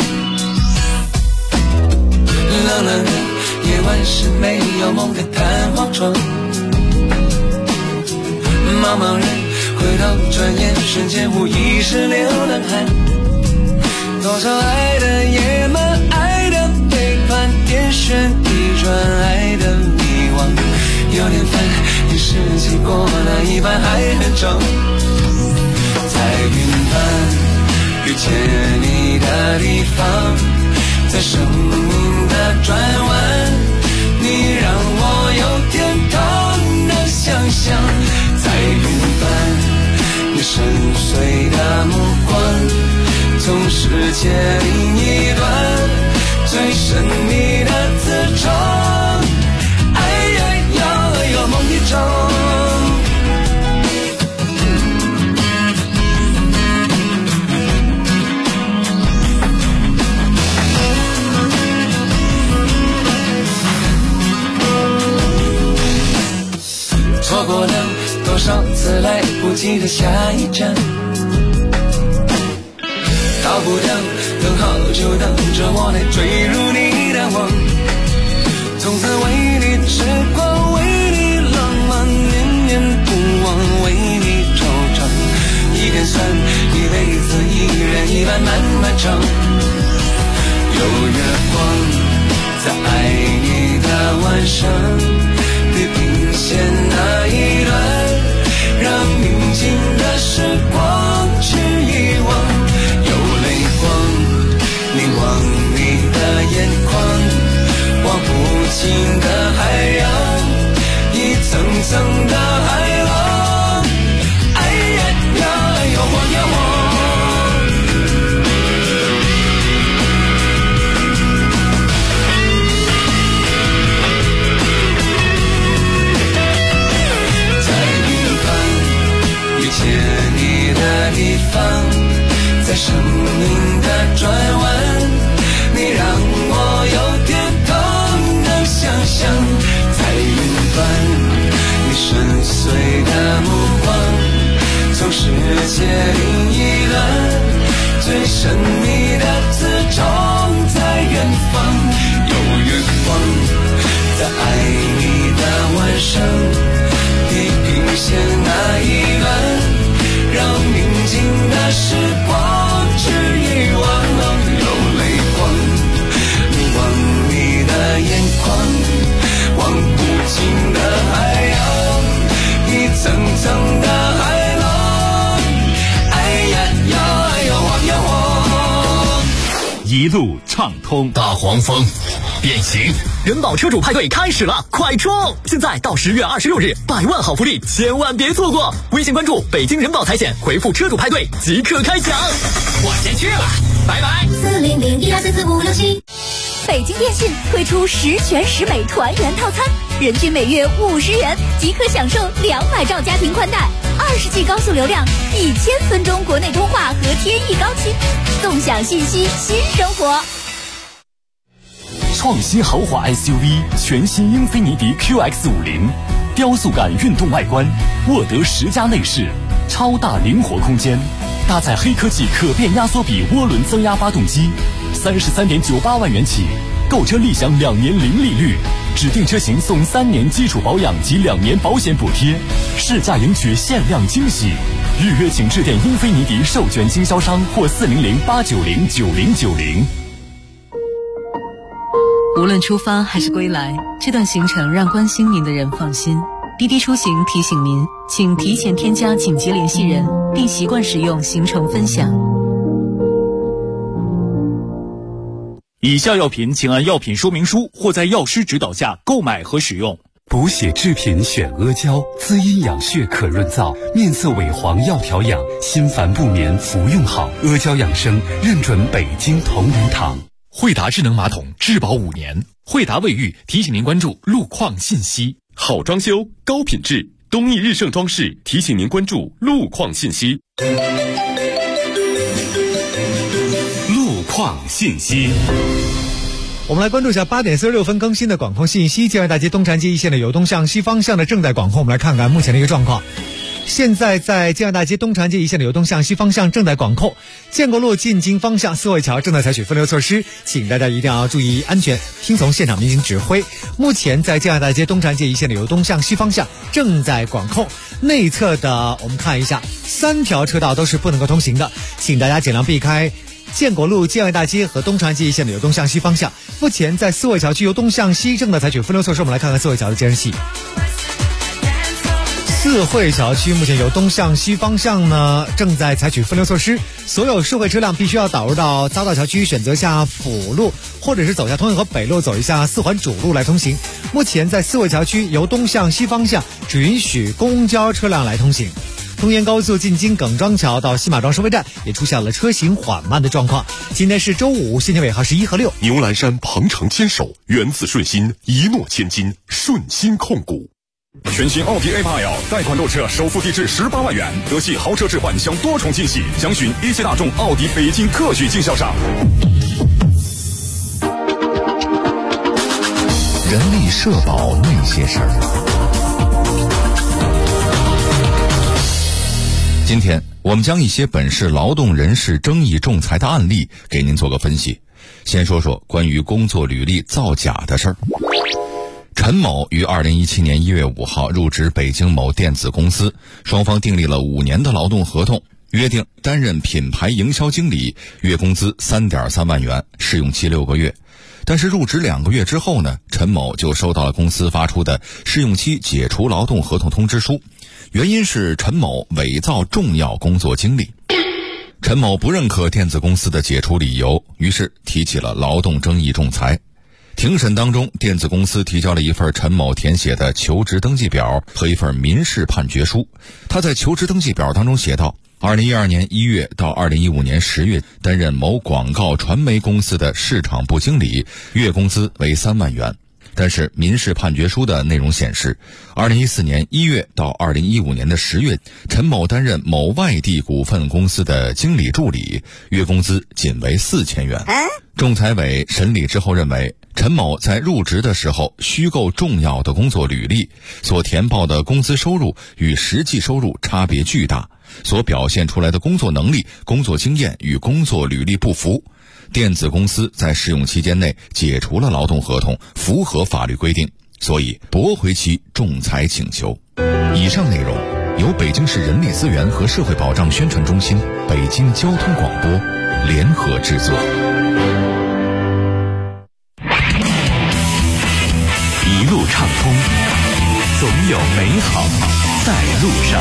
冷冷的夜晚是没有梦的弹簧床，茫茫人回头转眼，瞬间无意识流浪汗。多少爱的野蛮，爱的背叛，天旋地转，爱的迷惘。有点烦，也世纪过了一半还很长。在云端遇见你的地方，在生命的转弯，你让我有点痛的想象。在云端，你深邃的目光，从世界另一端，最神秘的自重。哎呀呀，有梦一场。错过了多少次来不及的下一站，逃不掉，等好久等着我来坠入你的网。从此为你痴狂，为你浪漫，念念不忘，为你惆怅。一边酸，一辈子一人一半漫漫长。有月光在爱你的晚上，地平线那一端，让宁静的时光去遗忘。有泪光凝望你的眼眶，望不尽的海洋，一层层的海浪。哎呀呀，有晃呀晃。地方，在生命的转弯，你让我有点痛的想象。在云端，你深邃的目光，从世界另一端，最神秘的自重在远方。有月光，在爱你的晚上，地平线那一端，让宁静的时光只遗忘。有泪光，凝望你的眼眶，望不尽的海洋，一层层的海浪，哎呀呀，哎呀晃呀晃，
一路畅通。
大黄蜂变形，人保车主派对开始了，快冲！现在到10月26日，100万好福利，千万别错过！微信关注北京人保财险，回复车主派对即刻开奖。我先去了，拜拜。
40012444567。北京电信推出10全10美团圆套餐，人均每月50元即可享受200兆家庭宽带，20G 高速流量，1000分钟国内通话和天翼高清，纵享信息新生活。
创新豪华 SUV 全新英菲尼迪 QX50，雕塑感运动外观，沃德10加内饰，超大灵活空间，搭载黑科技可变压缩比涡轮增压发动机，33.98万元起，购车立享2年零利率，指定车型送3年基础保养及2年保险补贴，试驾赢取限量惊喜。预约请致电英菲尼迪授权经销商或400-890-9090。
无论出发还是归来，这段行程让关心您的人放心。滴滴出行提醒您，请提前添加紧急联系人，并习惯使用行程分享。
以下药品请按药品说明书或在药师指导下购买和使用。
补血制品选阿胶，滋阴养血可润燥，面色萎黄要调养，心烦不眠服用好。阿胶养生认准北京同仁堂。
惠达智能马桶质保5年，惠达卫浴提醒您关注路况信息。
好装修高品质，东义日盛装饰提醒您关注路况信息。
路况信息。
我们来关注一下8点46分更新的广控信息。建外大街东长街一线的由东向西方向的正在广控，我们来看看目前的一个状况。现在在建外大街东长街一线的由东向西方向正在广控，建国路进京方向四惠桥正在采取分流措施，请大家一定要注意安全，听从现场民警指挥。目前在建外大街东长街一线的由东向西方向正在广控，内侧的我们看一下3条车道都是不能够通行的，请大家尽量避开建国路、建外大街和东长街一线的由东向西方向。目前在四惠桥区由东向西正在采取分流措施，我们来看看四惠桥的监视器。四惠桥区目前由东向西方向呢正在采取分流措施，所有社会车辆必须要导入到匝道桥区，选择下辅路或者是走下通运河北路，走一下4环主路来通行。目前在四惠桥区由东向西方向只允许公交车辆来通行。东沿高速进京耿庄桥到西马庄收费站也出现了车行缓慢的状况。今天是周五，限行尾号是1和6。
牛栏山鹏程牵手，源自顺心，一诺千金，顺心控股。全新奥迪 A8L 贷款购车首付低至18万元，德系豪车置换享多重惊喜，详询一汽大众奥迪北京特许经销商。
人力社保那些事儿。今天我们将一些本市劳动人事争议仲裁的案例给您做个分析。先说说关于工作履历造假的事儿。陈某于2017年1月5号入职北京某电子公司，双方订立了5年的劳动合同，约定担任品牌营销经理，月工资3.3万元，试用期6个月。但是入职2个月之后呢，陈某就收到了公司发出的试用期解除劳动合同通知书，原因是陈某伪造重要工作经历。陈某不认可电子公司的解除理由，于是提起了劳动争议仲裁。庭审当中，电子公司提交了一份陈某填写的求职登记表和一份民事判决书。他在求职登记表当中写道，2012年1月到2015年10月担任某广告传媒公司的市场部经理，月工资为3万元。但是民事判决书的内容显示，2014年1月到2015年的10月，陈某担任某外地股份公司的经理助理，月工资仅为4000元。仲裁委审理之后认为，陈某在入职的时候虚构重要的工作履历，所填报的工资收入与实际收入差别巨大，所表现出来的工作能力、工作经验与工作履历不符。 电子公司在试用期间内解除了劳动合同，符合法律规定，所以驳回其仲裁请求。以上内容由北京市人力资源和社会保障宣传中心、北京交通广播联合制作。
一路畅通，总有美好在路上。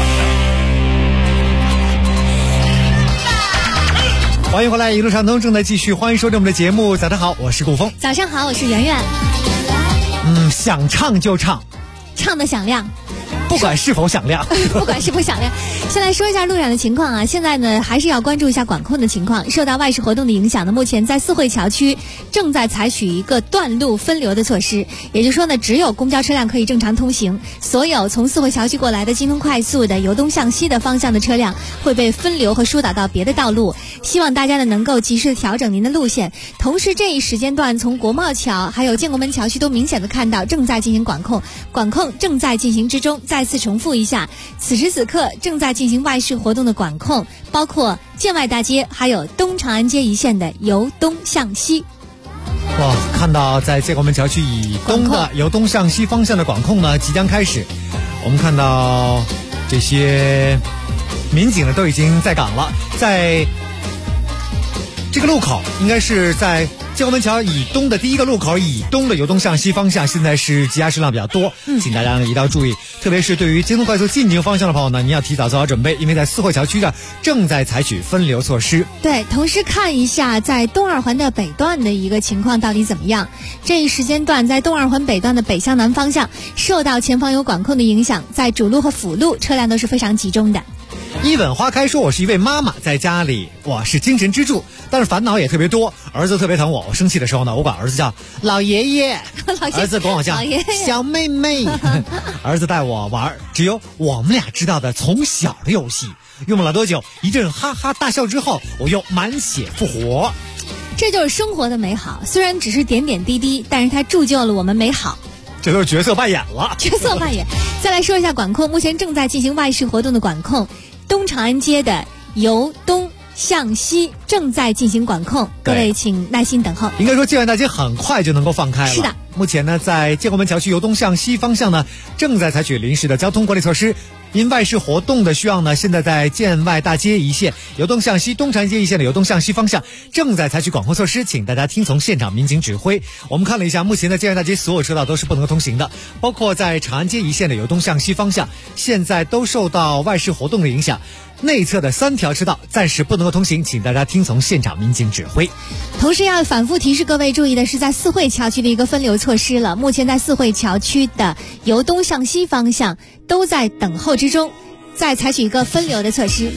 欢迎回来，一路畅通正在继续，欢迎收听我们的节目。早上好，我是顾峰。
早上好，我是圆圆。
想唱就唱，
唱得响亮。
不管是否响亮，
不管是否响亮。先来说一下路上的情况啊，现在呢还是要关注一下管控的情况。受到外事活动的影响呢，目前在四惠桥区正在采取一个断路分流的措施，也就是说呢，只有公交车辆可以正常通行，所有从四惠桥区过来的京通快速的由东向西的方向的车辆会被分流和疏导到别的道路。希望大家呢能够及时的调整您的路线。同时这一时间段从国贸桥还有建国门桥区都明显的看到正在进行管控正在进行之中。再次重复一下，此时此刻正在进行外事活动的管控，包括建外大街还有东长安街一线的由东向西。
哇，看到在建国门桥区以东的由东向西方向的管控呢即将开始。我们看到这些民警呢都已经在岗了，在这个路口应该是在建国门桥以东的第一个路口以东的由东向西方向，现在是积压车辆比较多，请大家呢一定要注意，特别是对于京通快速进京方向的朋友呢，您要提早做好准备，因为在四惠桥区这正在采取分流措施。
对，同时看一下在东二环的北段的一个情况到底怎么样。这一时间段在东二环北段的北向南方向，受到前方有管控的影响，在主路和辅路车辆都是非常集中的。
一吻花开说，我是一位妈妈，在家里我是精神支柱，但是烦恼也特别多，儿子特别疼我，我生气的时候呢，我管儿子叫老爷爷，儿子管我叫小妹妹儿子带我玩只有我们俩知道的从小的游戏，用不了多久，一阵哈哈大笑之后，我又满血复活。
这就是生活的美好，虽然只是点点滴滴，但是它铸就了我们美好。
这都是角色扮演了，
角色扮演。再来说一下管控，目前正在进行外事活动的管控，东长安街的由东向西正在进行管控，各位请耐心等候。
应该说建外大街很快就能够放开了。
是的，
目前呢在建国门桥区由东向西方向呢正在采取临时的交通管理措施。因外事活动的需要呢，现在在建外大街一线由东向西、东长安街一线的由东向西方向正在采取管控措施，请大家听从现场民警指挥。我们看了一下，目前的建外大街所有车道都是不能够通行的，包括在长安街一线的由东向西方向，现在都受到外事活动的影响，内侧的3条车道暂时不能够通行，请大家听从现场民警指挥。
同时要反复提示各位注意的是，在四惠桥区的一个分流措施了。目前在四惠桥区的由东向西方向都在等候之中，再采取一个分流的措施。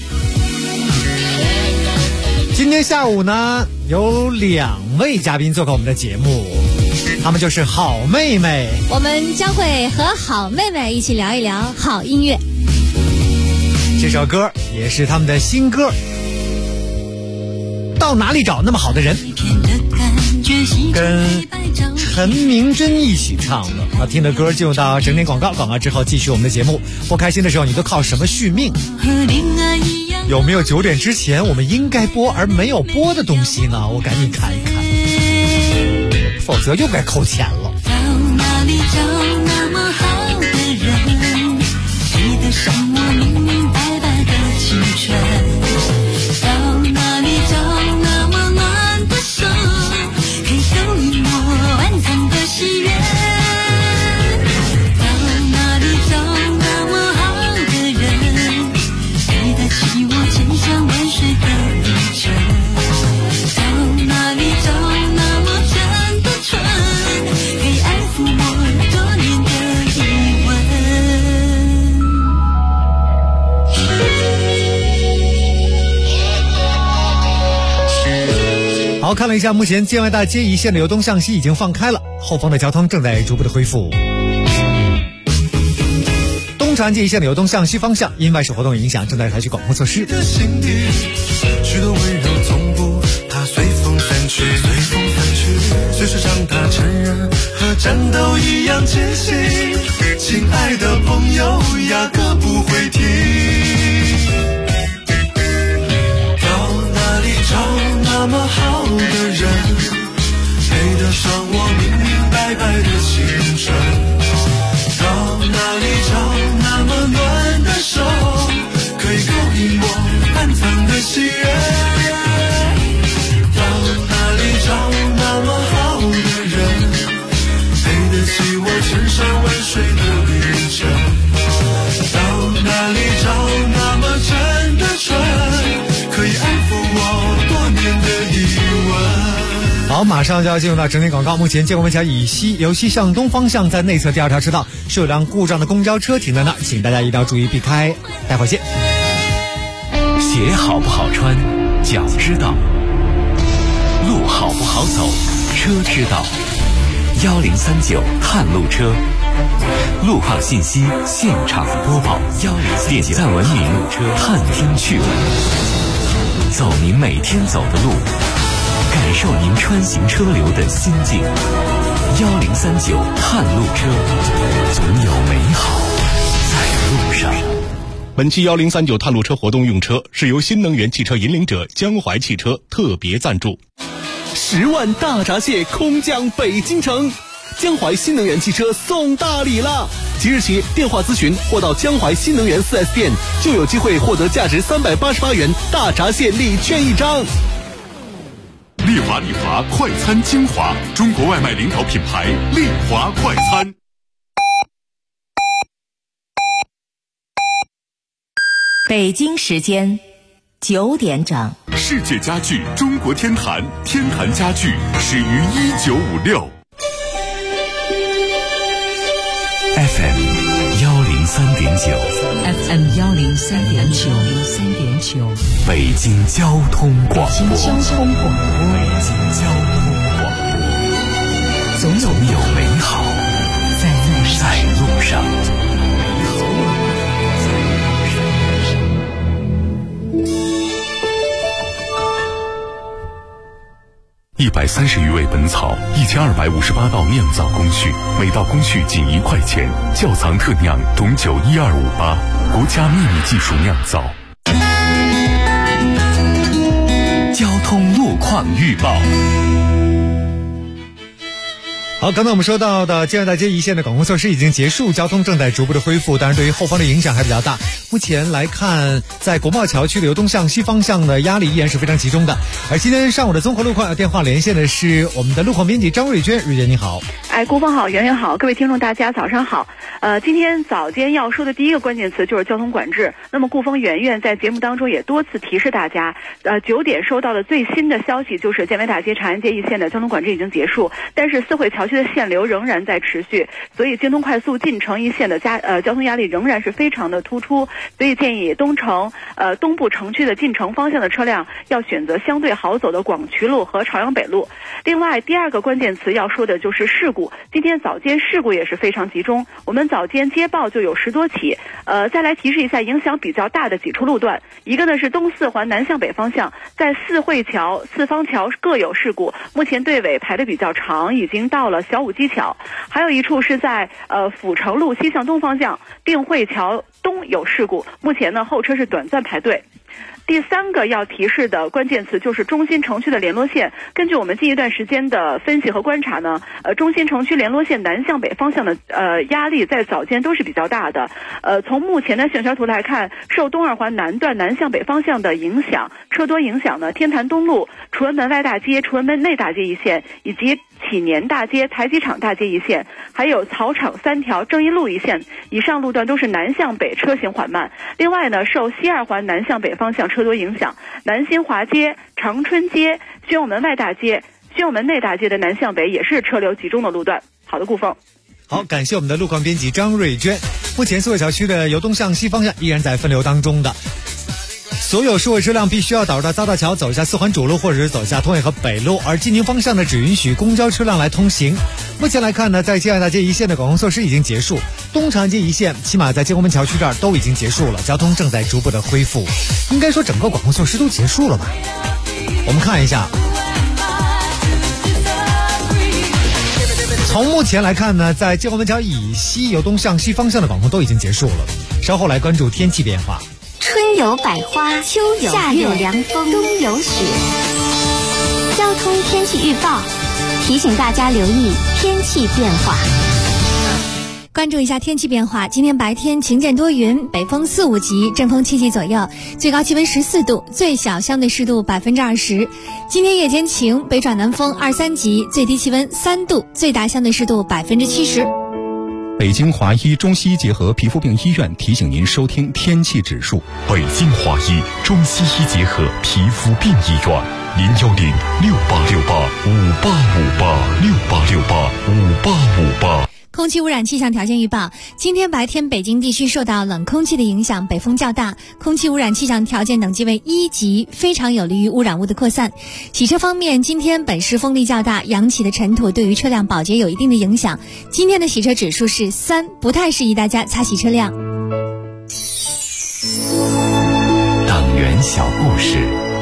今天下午呢，有2位嘉宾做客我们的节目，他们就是好妹妹。
我们将会和好妹妹一起聊一聊好音乐。
这首歌也是他们的新歌，到哪里找那么好的人，跟陈明真一起唱的。那听的歌进入到整点广告，广告之后继续我们的节目。不开心的时候你都靠什么续命？有没有9点之前我们应该播而没有播的东西呢？我赶紧看一看，否则又该扣钱了。
到哪里找那么好的人，记得什么明明白白的青春，到哪里找那么暖的手，可以勾引我暗藏的喜悦，到哪里找那么好的人，对得起我千山万水的旅程，到哪里找那么真的纯，可以安抚我多年的疑问。
好，看了一下，目前建外大街一线的由东向西已经放开了，后方的交通正在逐步的恢复。东长安街一线的由东向西方向因外事活动影响，正在采取管控措施。
许多温柔从不它随风散去，随时长大成人和战斗一样艰辛，亲爱的朋友压根不会停，到哪里找那么好
好，马上就要进入到整点广告。目前建国门桥以西由西向东方向，在内侧第二条车道是有辆故障的公交车停在那儿，请大家一定要注意避开。待会儿见。
鞋好不好穿，脚知道；路好不好走，车知道。1039探路车，路况信息现场播报。点赞文明探听趣闻，走您每天走的路，感受您穿行车流的心境。1039探路车，总有美好在路上。
本期1039探路车活动用车是由新能源汽车引领者江淮汽车特别赞助。
10万大闸蟹空降北京城，江淮新能源汽车送大礼了！即日起电话咨询或到江淮新能源 4S 店，就有机会获得价值388元大闸蟹礼券1张。
丽华快餐精华，中国外卖领导品牌丽华快餐。
北京时间9点整。
世界家具中国天坛，天坛家具始于1956。
FM
103.9，
北京交通广播，总有美好在路上。130余味本草，1258道酿造工序，每道工序仅1块钱。窖藏特酿董酒12588，国家秘密技术酿造。交通路况预报。
好，刚才我们说到的建安大街一线的管控措施已经结束，交通正在逐步的恢复，当然对于后方的影响还比较大。目前来看，在国贸桥区的由东向西方向的压力依然是非常集中的。而今天上午的综合路况电话连线的是我们的路况编辑张瑞娟，瑞娟你好。
顾峰好，圆圆好，各位听众大家早上好。今天早间要说的第一个关键词就是交通管制。那么顾峰、圆圆在节目当中也多次提示大家，9点收到的最新的消息就是建维大街、长安街一线的交通管制已经结束，但是四惠桥区的限流仍然在持续，所以京东快速进城一线的交通压力仍然是非常的突出，所以建议东部城区的进城方向的车辆要选择相对好走的广渠路和朝阳北路。另外，第二个关键词要说的就是事故。今天早间事故也是非常集中，我们早间接报就有10多起。再来提示一下影响比较大的几处路段，一个呢是东四环南向北方向，在四惠桥、四方桥各有事故，目前队尾排的比较长，已经到了小武基桥。还有一处是在阜成路西向东方向，定慧桥东有事故，目前呢后车是短暂排队。第三个要提示的关键词就是中心城区的联络线。根据我们近一段时间的分析和观察呢，中心城区联络线南向北方向的压力在早间都是比较大的。从目前的线圈图来看，受东二环南段南向北方向的影响，车多影响呢，天坛东路、崇文门外大街、崇文门内大街一线，以及启年大街、台机场大街一线，还有草场3条、正义路一线，以上路段都是南向北车行缓慢。另外呢，受西二环南向北方向车多影响，南新华街、长春街、宣武门外大街、宣武门内大街的南向北也是车流集中的路段。好的，顾峰。
好，感谢我们的路况编辑张瑞娟。目前四惠桥区的由东向西方向依然在分流当中的。所有数位车辆必须要导入到匝道桥，走下4环主路或者是走下通惠河北路，而进京方向呢只允许公交车辆来通行。目前来看呢，在建安大街一线的管控措施已经结束，东长安街一线起码在建国门桥区这儿都已经结束了，交通正在逐步的恢复。应该说整个管控措施都结束了吧？我们看一下，从目前来看呢，在建国门桥以西由东向西方向的管控都已经结束了。稍后来关注天气变化。
春有百花，秋有夏有凉风，冬有雪。交通天气预报提醒大家留意天气变化。
关注一下天气变化，今天白天晴间多云，北风4、5级，阵风7级左右，最高气温14度，最小相对湿度20%。今天夜间晴，北转南风2、3级，最低气温3度，最大相对湿度70%。
北京华医中西医结合皮肤病医院提醒您收听天气指数。
北京华医中西医结合皮肤病医院 010686858685868
空气污染气象条件预报：今天白天北京地区受到冷空气的影响，北风较大，空气污染气象条件等级为1级，非常有利于污染物的扩散。洗车方面，今天本市风力较大，扬起的尘土对于车辆保洁有一定的影响。今天的洗车指数是3，不太适宜大家擦洗车辆。
党员小故事。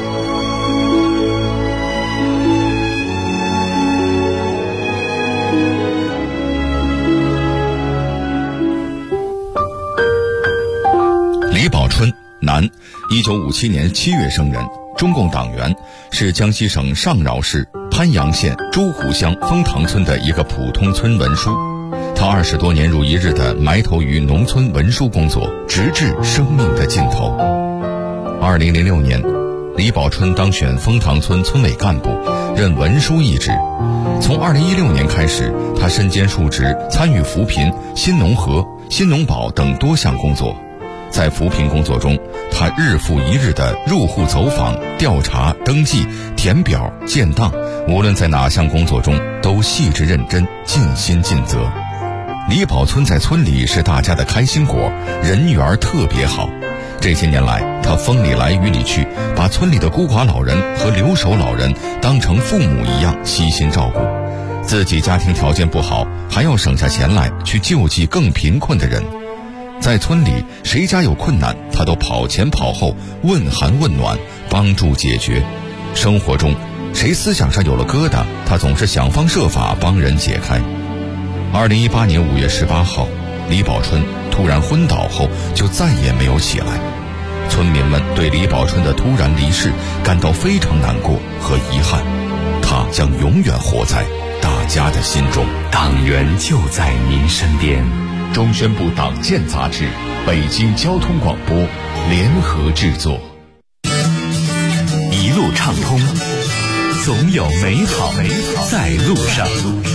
李宝春，男，1957年7月生人，中共党员，是江西省上饶市潘阳县朱湖乡丰塘村的一个普通村文书。他20多年如一日地埋头于农村文书工作，直至生命的尽头。2006年，李宝春当选丰塘村村委干部，任文书一职。从2016年开始，他身兼数职，参与扶贫、新农合、新农保等多项工作。在扶贫工作中，他日复一日的入户走访、调查、登记、填表、建档，无论在哪项工作中都细致认真、尽心尽责。李宝村在村里是大家的开心果，人缘特别好。这些年来，他风里来雨里去，把村里的孤寡老人和留守老人当成父母一样悉心照顾。自己家庭条件不好，还要省下钱来去救济更贫困的人。在村里，谁家有困难，他都跑前跑后，问寒问暖，帮助解决。生活中，谁思想上有了疙瘩，他总是想方设法帮人解开。2018年5月18号，李宝春突然昏倒后就再也没有起来。村民们对李宝春的突然离世感到非常难过和遗憾，他将永远活在大家的心中。
党员就在您身边。
中宣部党建杂志、北京交通广播联合制作。
一路畅通，总有美好在路上。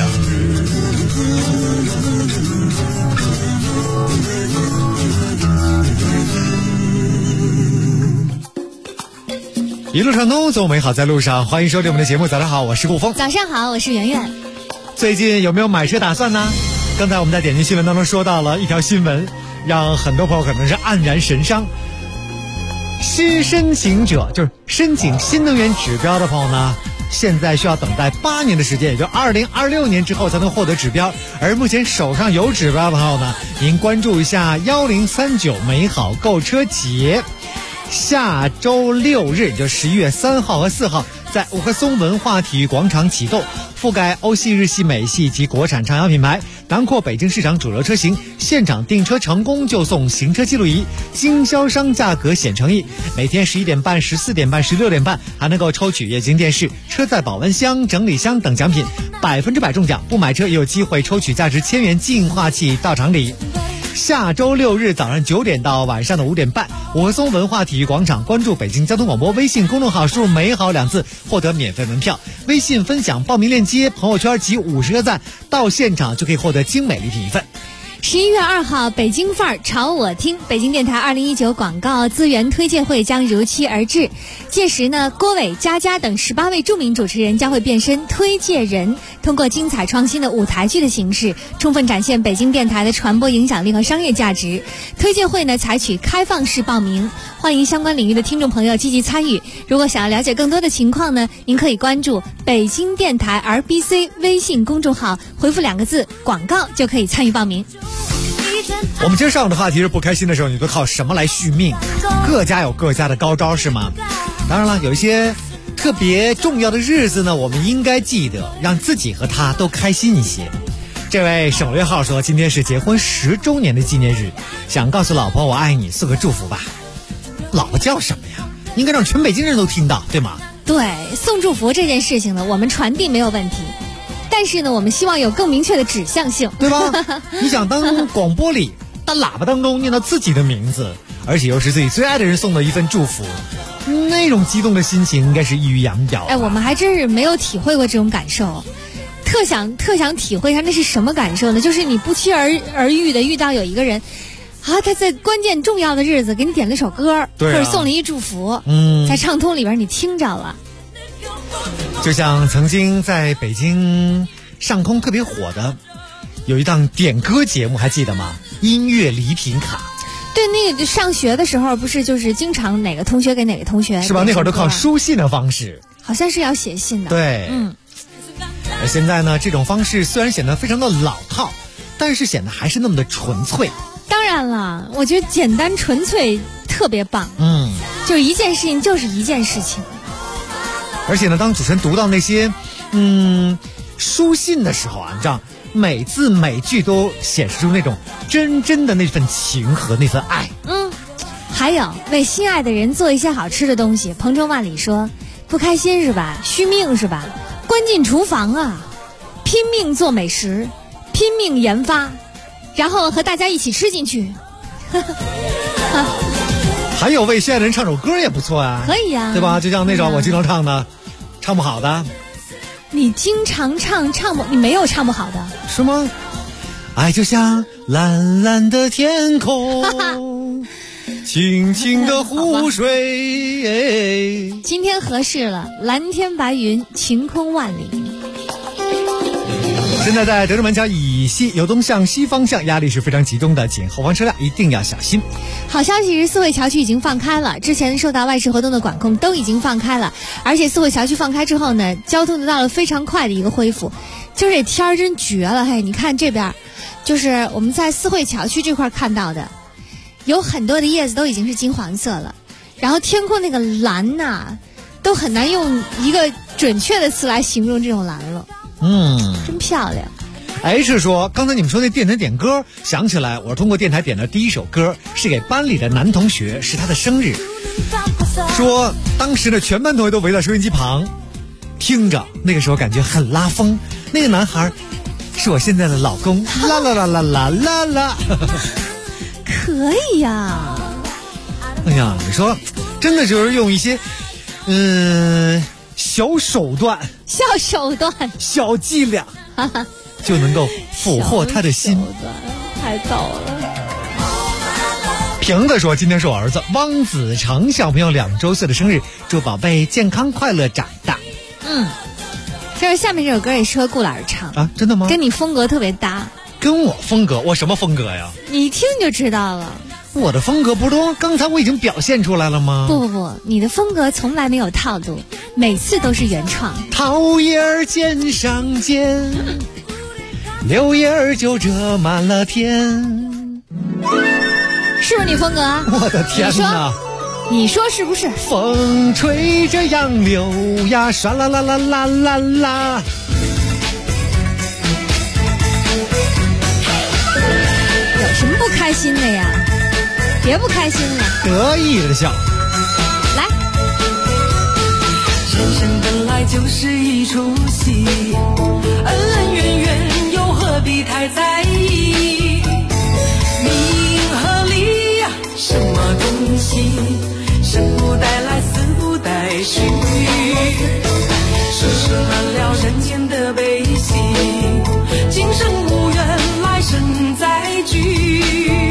一路畅通，总有美好在路上。欢迎收听我们的节目。早上好，我是顾峰。
早上好，我是圆圆。
最近有没有买车打算呢？刚才我们在点击新闻当中说到了一条新闻，让很多朋友可能是黯然神伤。新申请者，就是申请新能源指标的朋友呢，现在需要等待8年的时间，也就2026年之后才能获得指标。而目前手上有指标的朋友呢，您关注一下1039美好购车节，下周6日，也就11月3号和4号，在五棵松文化体育广场启动，覆盖欧系、日系、美系及国产畅销品牌，囊括北京市场主流车型，现场订车成功就送行车记录仪，经销商价格显诚意。每天11点半、14点半、16点半还能够抽取液晶电视、车载保温箱、整理箱等奖品，100%中奖，不买车也有机会抽取价值1000元净化器到场礼。下周6日早上9点到晚上的5点半，五棵松文化体育广场，关注北京交通广播微信公众号，输入美好2字获得免费门票，微信分享报名链接，朋友圈集50个赞，到现场就可以获得精美礼品1份。
11月2号，北京范儿朝我听，北京电台2019广告资源推介会将如期而至。届时呢，郭伟、佳佳等18位著名主持人将会变身推介人，通过精彩创新的舞台剧的形式，充分展现北京电台的传播影响力和商业价值。推介会呢，采取开放式报名，欢迎相关领域的听众朋友积极参与。如果想要了解更多的情况呢，您可以关注北京电台 RBC 微信公众号，回复2个字“广告”就可以参与报名。
我们今儿上午的话题是不开心的时候你都靠什么来续命？各家有各家的高招是吗？当然了，有一些特别重要的日子呢，我们应该记得让自己和他都开心一些。这位省略号说今天是结婚10周年的纪念日，想告诉老婆我爱你，送个祝福吧。老婆叫什么呀？应该让全北京人都听到，对吗？
对，送祝福这件事情呢，我们传递没有问题，但是呢，我们希望有更明确的指向性，
对吧？你想当广播里当喇叭当中念到自己的名字，而且又是自己最爱的人送的一份祝福，那种激动的心情应该是溢于言表。
哎，我们还真是没有体会过这种感受，特想体会一下那是什么感受呢？就是你不期而遇的遇到有一个人啊，他在关键重要的日子给你点了一首歌，或者送了一祝福，在畅通里边你听着了。
就像曾经在北京上空特别火的有一档点歌节目，还记得吗？音乐礼品卡。
对，那个上学的时候不是就是经常哪个同学给哪个同学，
是吧？那会儿都靠书信的方式，
好像是要写信的。
对，而现在呢，这种方式虽然显得非常的老套，但是显得还是那么的纯粹。
当然了，我觉得简单纯粹特别棒。就一件事情就是一件事情。
而且呢，当主持人读到那些书信的时候啊，你知道，每字每句都显示出那种真的那份情和那份爱。
还有为心爱的人做一些好吃的东西。鹏程万里说，不开心是吧？续命是吧？关进厨房啊，拼命做美食，拼命研发，然后和大家一起吃进去。
还有为心爱的人唱首歌也不错啊，
可以啊，
对吧？就像那种我经常唱的，唱不好的。
你经常唱不，你没有唱不好的，
是吗？爱就像蓝蓝的天空，清清的湖水。
今天合适了，蓝天白云，晴空万里。
现在在德胜门桥以西由东向西方向压力是非常集中的，请后方车辆一定要小心。
好消息是四惠桥区已经放开了，之前受到外事活动的管控都已经放开了，而且四惠桥区放开之后呢，交通得到了非常快的一个恢复。今儿这天儿真绝了，嘿，你看这边，就是我们在四惠桥区这块看到的，有很多的叶子都已经是金黄色了，然后天空那个蓝呐，都很难用一个准确的词来形容这种蓝了。真漂亮。
H 说，刚才你们说那电台点歌，想起来我是通过电台点的第一首歌，是给班里的男同学，是他的生日。说当时的全班同学都围在收音机旁听着，那个时候感觉很拉风。那个男孩是我现在的老公，啦啦啦啦啦啦啦。
可以呀。
哎呀，你说真的就是用一些小手段、小伎俩就能够俘获他的心，
太逗了。
瓶子说，今天是我儿子汪子成小朋友2周岁的生日，祝宝贝健康快乐长大。
就是下面这首歌也适合顾老师唱
啊？真的吗？
跟你风格特别搭。
跟我风格？我什么风格呀？
你一听就知道了。
我的风格不都刚才我已经表现出来了吗？
不，你的风格从来没有套路，每次都是原创。
桃叶儿尖上尖，柳叶儿就遮满了天。
是不是你风格啊？
我的天哪！
你说是不是？
风吹着杨柳呀，唰啦啦啦啦啦啦。
有什么不开心的呀？别不开心了，
得意的笑。
来，
人生本来就是一出戏，恩恩怨怨又何必太在意？名和利呀，什么东西？生不带来，死不带去，世事难料人间的悲喜，今生无缘，来生再聚。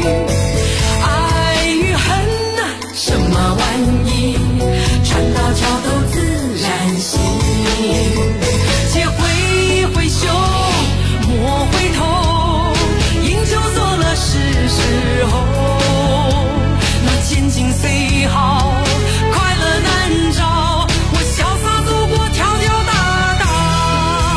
爱与恨啊，什么玩意？船到桥头自然行。且挥挥袖，莫回头，饮酒作乐是时候。那千金虽好，快乐难找，我潇洒走过条条大道。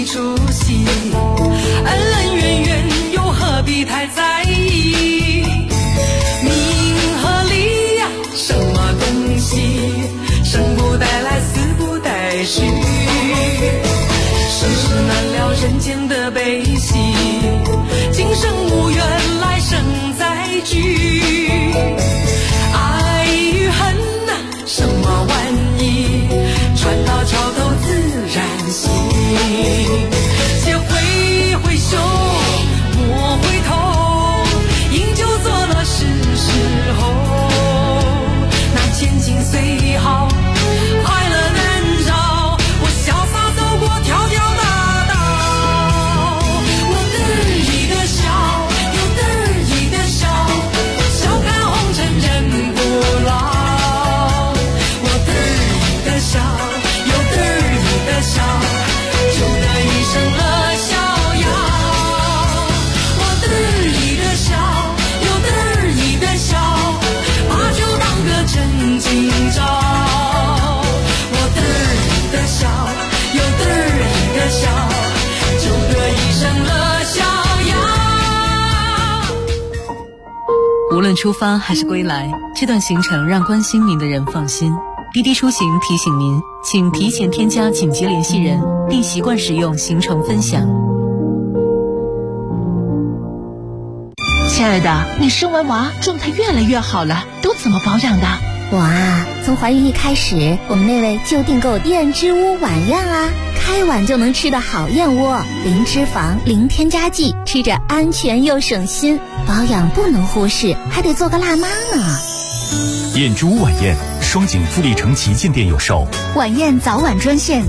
出息，恩恩怨怨又何必太在意？名和利呀，什么东西？生不带来，死不带去，世事难料人间的悲喜，今生无缘，来生再聚。爱与恨呐，什么玩意？船到桥头自然行。且挥挥袖，莫回头，饮酒作乐是时候。那千金虽好，快乐难找，我潇洒走过条条大道。我得意的笑，又得意的笑，笑看红尘人不老。我得意的笑，又得意的笑，就得一生乐逍遥。我得意的笑，又得意的笑，把酒当歌真今朝。我得意的笑，又得意的笑，就得一生乐逍遥。
无论出发还是归来，这段行程让关心您的人放心。滴滴出行提醒您，请提前添加紧急联系人，并习惯使用行程分享。
亲爱的，你生完娃状态越来越好了，都怎么保养的？
我啊，从怀孕一开始，我们那位就订购燕之屋晚宴啊，开碗就能吃的好燕窝，零脂肪，零添加剂，吃着安全又省心。保养不能忽视，还得做个辣妈呢。
燕之屋晚宴，双井富力城旗舰店有售。
晚宴早晚专线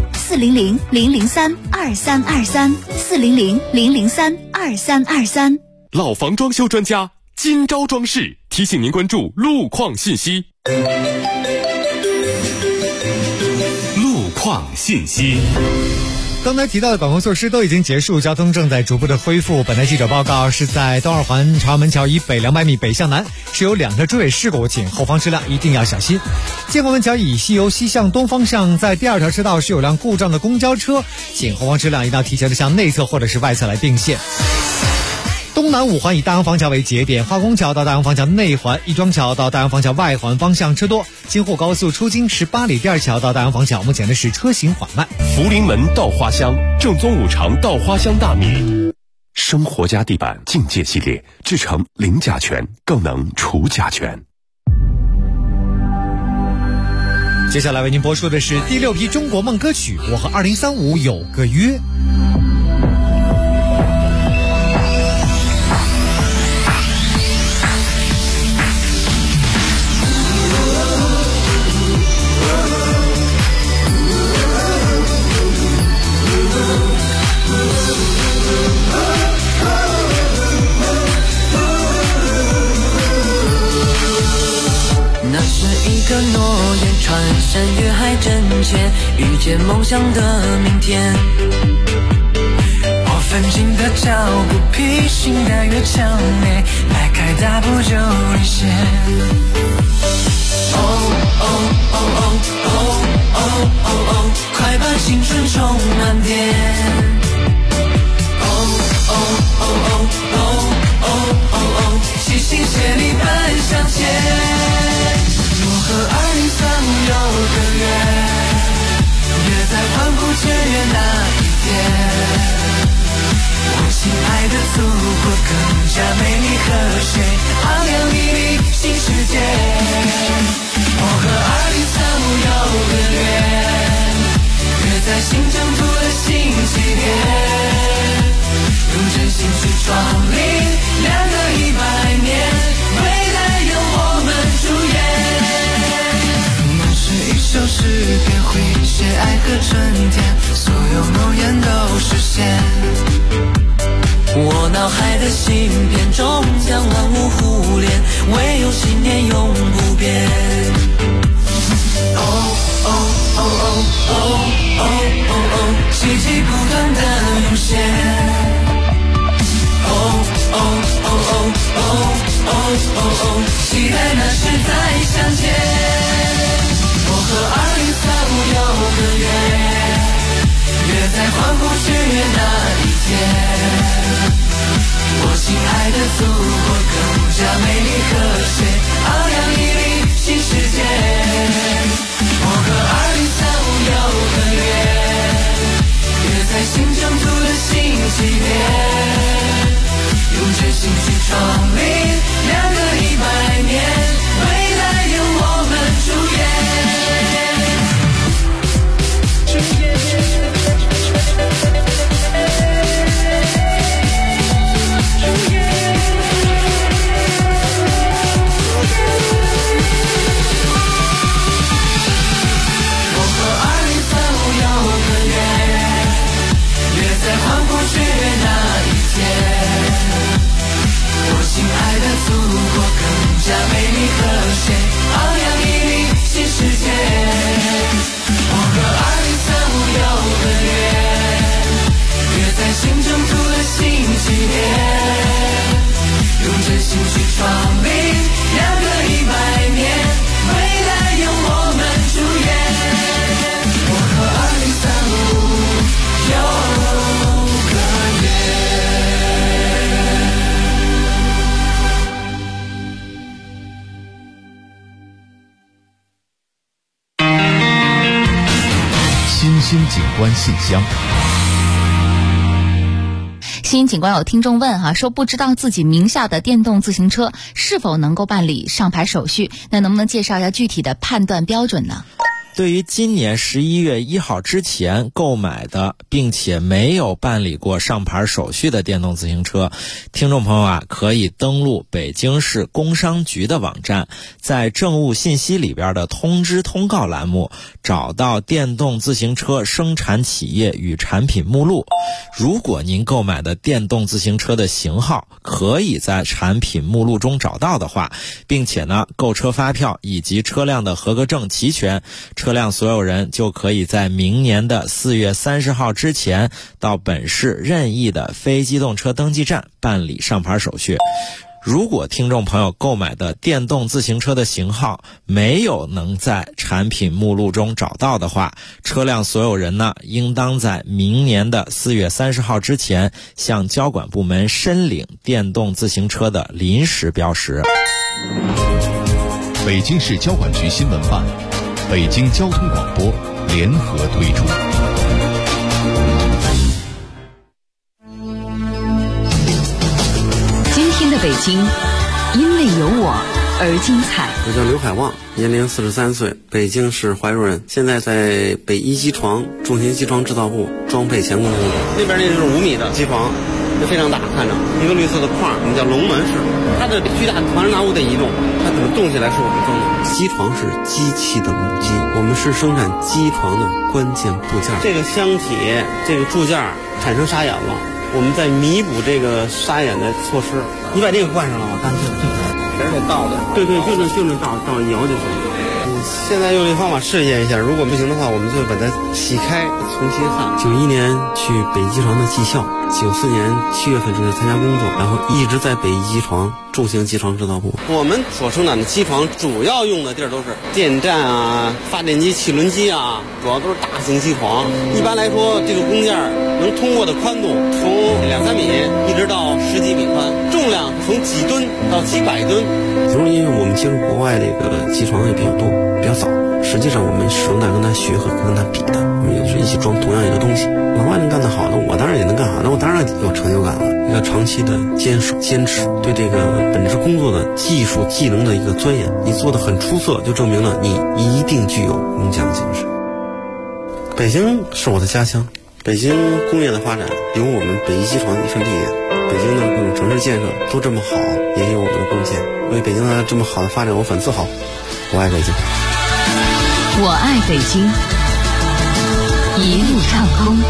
400-003-2323，400-003-2323。
老房装修专家金招装饰提醒您关注路况信息。路况信息。
刚才提到的管控措施都已经结束，交通正在逐步的恢复。本台记者报告是在东二环朝阳门桥以北200米北向南是有2个追尾事故，请后方车辆一定要小心。建国门桥以西由西向东方向，在第2条车道是有辆故障的公交车，请后方车辆一定要提前的向内侧或者是外侧来并线。东南5环以大洋坊桥为节点，化工桥到大洋坊桥内环，亦庄桥到大洋坊桥外环方向车多。京沪高速出京18里第2桥到大洋坊桥，目前的是车行缓慢。
福临门稻花香，正宗五常稻花香大米。生活家地板境界系列，制成零甲醛，更能除甲醛。
接下来为您播出的是第6批中国梦歌曲《我和2035有个约》。
一个诺言穿山越海真前，遇见梦想的明天。我奋进的脚步，披星戴月强烈，迈开大步就领先。哦哦哦哦哦哦哦哦，快把青春充满电。哦哦哦哦哦哦哦哦，齐心协力奔向前。和2035有个约，约在欢呼雀跃那一天。我亲爱的祖国更加美丽和谐，昂扬熠熠新世界。我和2035有个约，约在新征途的新起点，用真心去创立2个100年，未来由我们主演。一首诗篇会写爱和春天，所有诺言都实现。我脑海的芯片终将万物互联，唯有信念永不变。哦哦哦哦哦哦哦哦，奇迹不断的涌现。哦哦哦哦哦哦哦哦，期待那时再相见。我和2035有个约，约在欢呼雀跃那一天，我心爱的祖国更加美丽和谐，昂扬屹立新世界。我和2035有个约在新征途的新起点，用真心去创立2个100年，未来由我们主演。我和2035有个约在欢呼雀跃那一天，我心爱的祖国更加美丽和谐，昂扬屹立新世界。我和2035有个约在新征途的新起点，用真心去创立2个100年，未来由我们主演。我和2035有个约。
新兴景观信箱。
新景观有听众问说不知道自己名下的电动自行车是否能够办理上牌手续，那能不能介绍一下具体的判断标准呢？
对于今年11月1号之前购买的并且没有办理过上牌手续的电动自行车，听众朋友可以登录北京市工商局的网站，在政务信息里边的通知通告栏目找到电动自行车生产企业与产品目录。如果您购买的电动自行车的型号可以在产品目录中找到的话，并且呢购车发票以及车辆的合格证齐全，车辆所有人就可以在明年的4月30号之前到本市任意的非机动车登记站办理上牌手续。如果听众朋友购买的电动自行车的型号没有能在产品目录中找到的话，车辆所有人呢应当在明年的4月30号之前向交管部门申领电动自行车的临时标识。
北京市交管局新闻办、北京交通广播联合推出。
今天的北京，因为有我而精彩。
我叫刘海旺，年龄43岁，北京市怀柔人，现在在北一机床重型机床制造部装配钳工工作。那边那就是5米的机床，就非常大，看着一个绿色的框，我们叫龙门式，它的巨大庞然大物得移动，它怎么动起来是我们装的。机床是机器的母机，我们是生产机床的关键部件。这个箱体这个铸件产生沙眼了，我们在弥补这个沙眼的措施。你把这个换上了吗？看这个全是得倒的。对，就那倒摇就行。现在用这方法试验一下，如果不行的话，我们就把它洗开，重新焊。91年去北一机床的技校，94年7月份正式参加工作，然后一直在北一机床重型机床制造部。我们所生产的机床主要用的地儿都是电站啊、发电机、汽轮机啊，主要都是大型机床。一般来说，这个工件能通过的宽度从2-3米一直到10几米宽，重量从几吨到几百吨。就是因为我们接触国外这个机床也比较多，比较早。实际上我们始终在跟他学和跟他比的，我们也是一起装同样一个东西。老外能干得好，那我当然也能干好，那我当然有成就感了。一个长期的坚守、坚持，对这个本职工作的技术技能的一个钻研，你做得很出色，就证明了你一定具有工匠精神。北京是我的家乡，北京工业的发展有我们北一机床的一份力量。北京的各种城市建设都这么好，也有我们的贡献。为北京的这么好的发展，我很自豪。我爱北京。
我爱北京，一路畅通。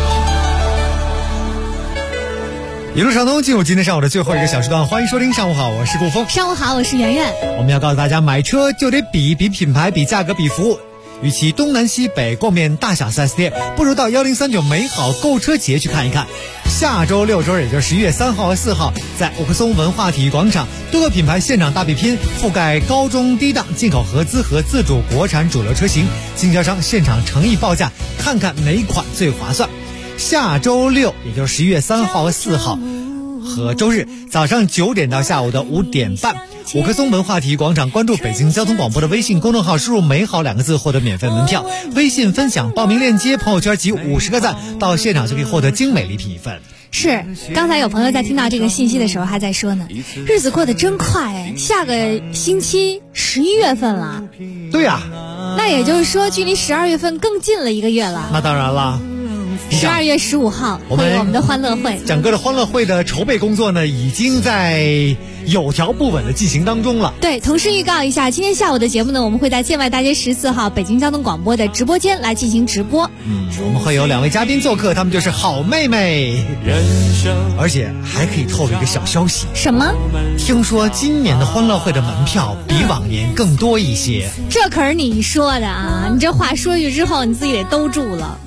一路畅通，进入今天上午的最后一个小时段，欢迎收听。上午好，我是顾峰。
上午好，我是圆圆。
我们要告诉大家，买车就得比品牌、比价格、比服务。与其东南西北逛遍大小 4S 店，不如到1039美好购车节去看一看。下周6周，也就是11月3号和4号，在沃克松文化体育广场，多个品牌现场大比拼，覆盖高中低档、进口合资和自主国产主流车型，经销商现场诚意报价，看看哪款最划算。 下周六，也就是11月3号和4号和周日早上9点到下午的5点半，五棵松文化体育广场，关注北京交通广播的微信公众号，输入美好2个字获得免费门票，微信分享报名链接，朋友圈集50个赞，到现场就可以获得精美礼品1份。
是，刚才有朋友在听到这个信息的时候还在说呢，日子过得真快，下个星期11月份了。
对呀，
那也就是说距离12月份更近了1个月了。
那当然了
，12月15号会有我们的欢乐会，
整个的欢乐会的筹备工作呢，已经在有条不紊的进行当中了。
对，同时预告一下，今天下午的节目呢，我们会在建外大街14号北京交通广播的直播间来进行直播。
我们会有2位嘉宾做客，他们就是好妹妹，而且还可以透露一个小消息。
什么？
听说今年的欢乐会的门票比往年更多一些。
这可是你说的啊！你这话说去之后，你自己得兜住了。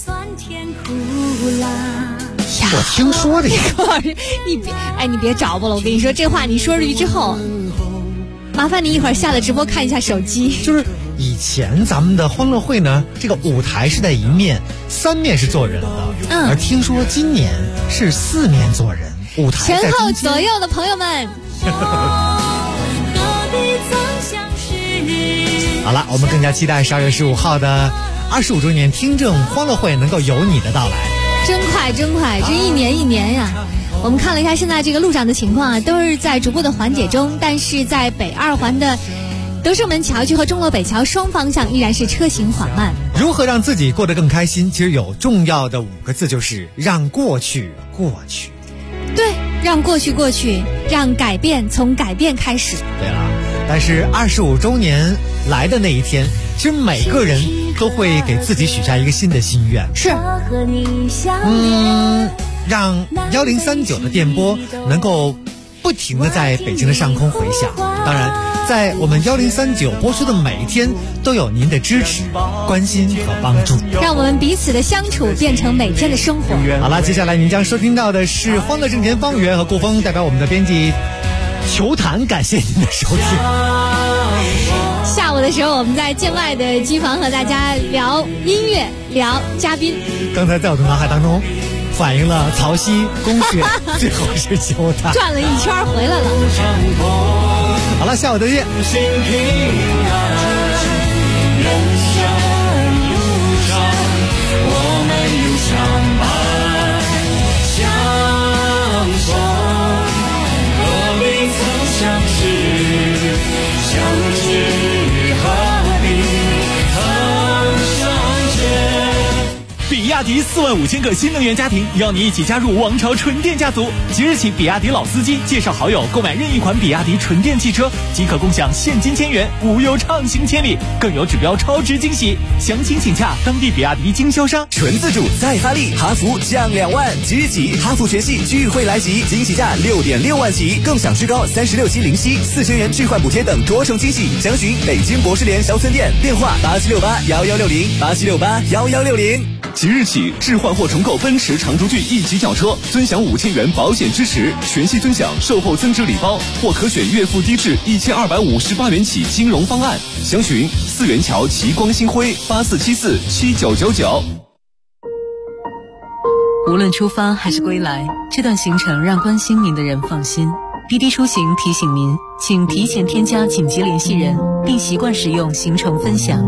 我听说的，
你别找吧了，我跟你说，这话你说出去之后，麻烦你一会儿下了直播看一下手机。
就是以前咱们的欢乐会呢，这个舞台是在1面，3面是坐人的，而听说今年是4面坐人，舞台在
前后左右的朋友们。
好了，我们更加期待12月15号的25周年听证欢乐会能够有你的到来。
真快真快，这一年一年呀！我们看了一下现在这个路上的情况啊，都是在逐步的缓解中，但是在北2环的德胜门桥区和钟楼北桥双方向依然是车行缓慢。
如何让自己过得更开心？其实有重要的5个字，就是让过去过去。
对，让过去过去，让改变从改变开始。
对了，但是25周年来的那一天，其实每个人都会给自己许下一个新的心愿。
是，
让1039的电波能够不停地在北京的上空回响。当然，在我们1039播出的每一天，都有您的支持、关心和帮助，
让我们彼此的相处变成每天的生活。
好了，接下来您将收听到的是《欢乐正前方》，圆和顾峰代表我们的编辑球坛，感谢您的收听。
下午的时候，我们在建外的机房和大家聊音乐，聊嘉宾。
刚才在我的脑海当中反映了曹溪、龚雪，最后是球坛，
转了一圈回来了。
好了，下午再见。
比亚迪45000个新能源家庭，邀你一起加入王朝纯电家族。即日起，比亚迪老司机介绍好友购买任意款比亚迪纯电汽车，即可共享现金1000元，无忧畅行千里，更有指标超值惊喜。详情请洽当地比亚迪经销商。
纯自主再发力，哈弗降2万，即日起哈弗全系聚会来袭，惊喜价6.6万起，更享最高36期零息，4000元置换补贴等多重惊喜。详询北京博士联小村店，电话87681160，87681160。
即日起，置换或重购奔驰长途骏1级轿车，尊享5000元保险支持，全系尊享售后增值礼包，或可选月付低至1258元起金融方案。详询4元桥奇光星辉84747999。
无论出发还是归来，这段行程让关心您的人放心。滴滴出行提醒您，请提前添加紧急联系人，并习惯使用行程分享。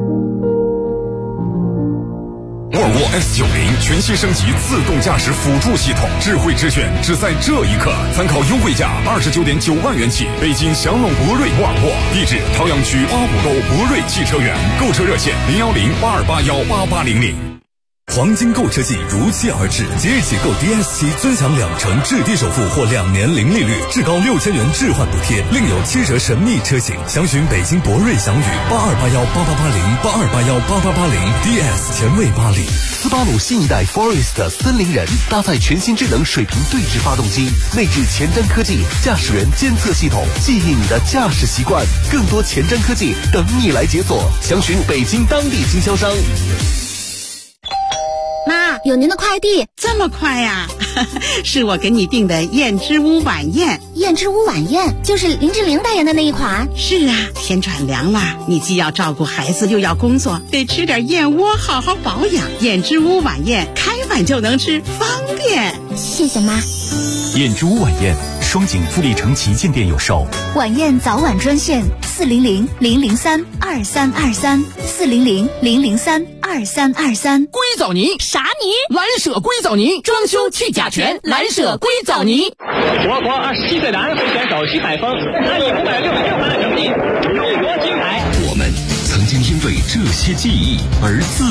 沃尔沃 S90 全新升级自动驾驶辅助系统，智慧之选只在这一刻。参考优惠价29.9万元起，北京祥龙博瑞沃尔沃，地址朝阳区8五沟博瑞汽车园，购车热线01082818800。
黄金购车季如期而至，即日起购 DS7尊享2成至低首付或2年零利率，至高6000元置换补贴，另有7折神秘车型。详询北京博瑞祥宇82818880，82818880 DS 前卫80。
斯巴鲁新一代 Forest 森林人搭载全新智能水平对置发动机，内置前瞻科技驾驶员监测系统，记忆你的驾驶习惯，更多前瞻科技等你来解锁。详询北京当地经销商。
妈， 有您的快递。
这么快呀？是我给你订的燕之屋晚宴。
燕之屋晚宴就是林志玲代言的那一款。
是啊，天转凉了，你既要照顾孩子又要工作，得吃点燕窝好好保养。燕之屋晚宴开碗就能吃，方便。
谢谢妈。
燕之屋晚宴，双井富力城旗舰店有售。
晚宴早晚专线400-003-2323，400-003-2323。
硅藻泥
啥泥？
蓝舍硅藻泥，装修去甲醛，蓝舍硅藻泥。
我国27岁男会选手徐海峰，他以566分的成绩勇夺金牌。
我们曾经因为这些记忆而自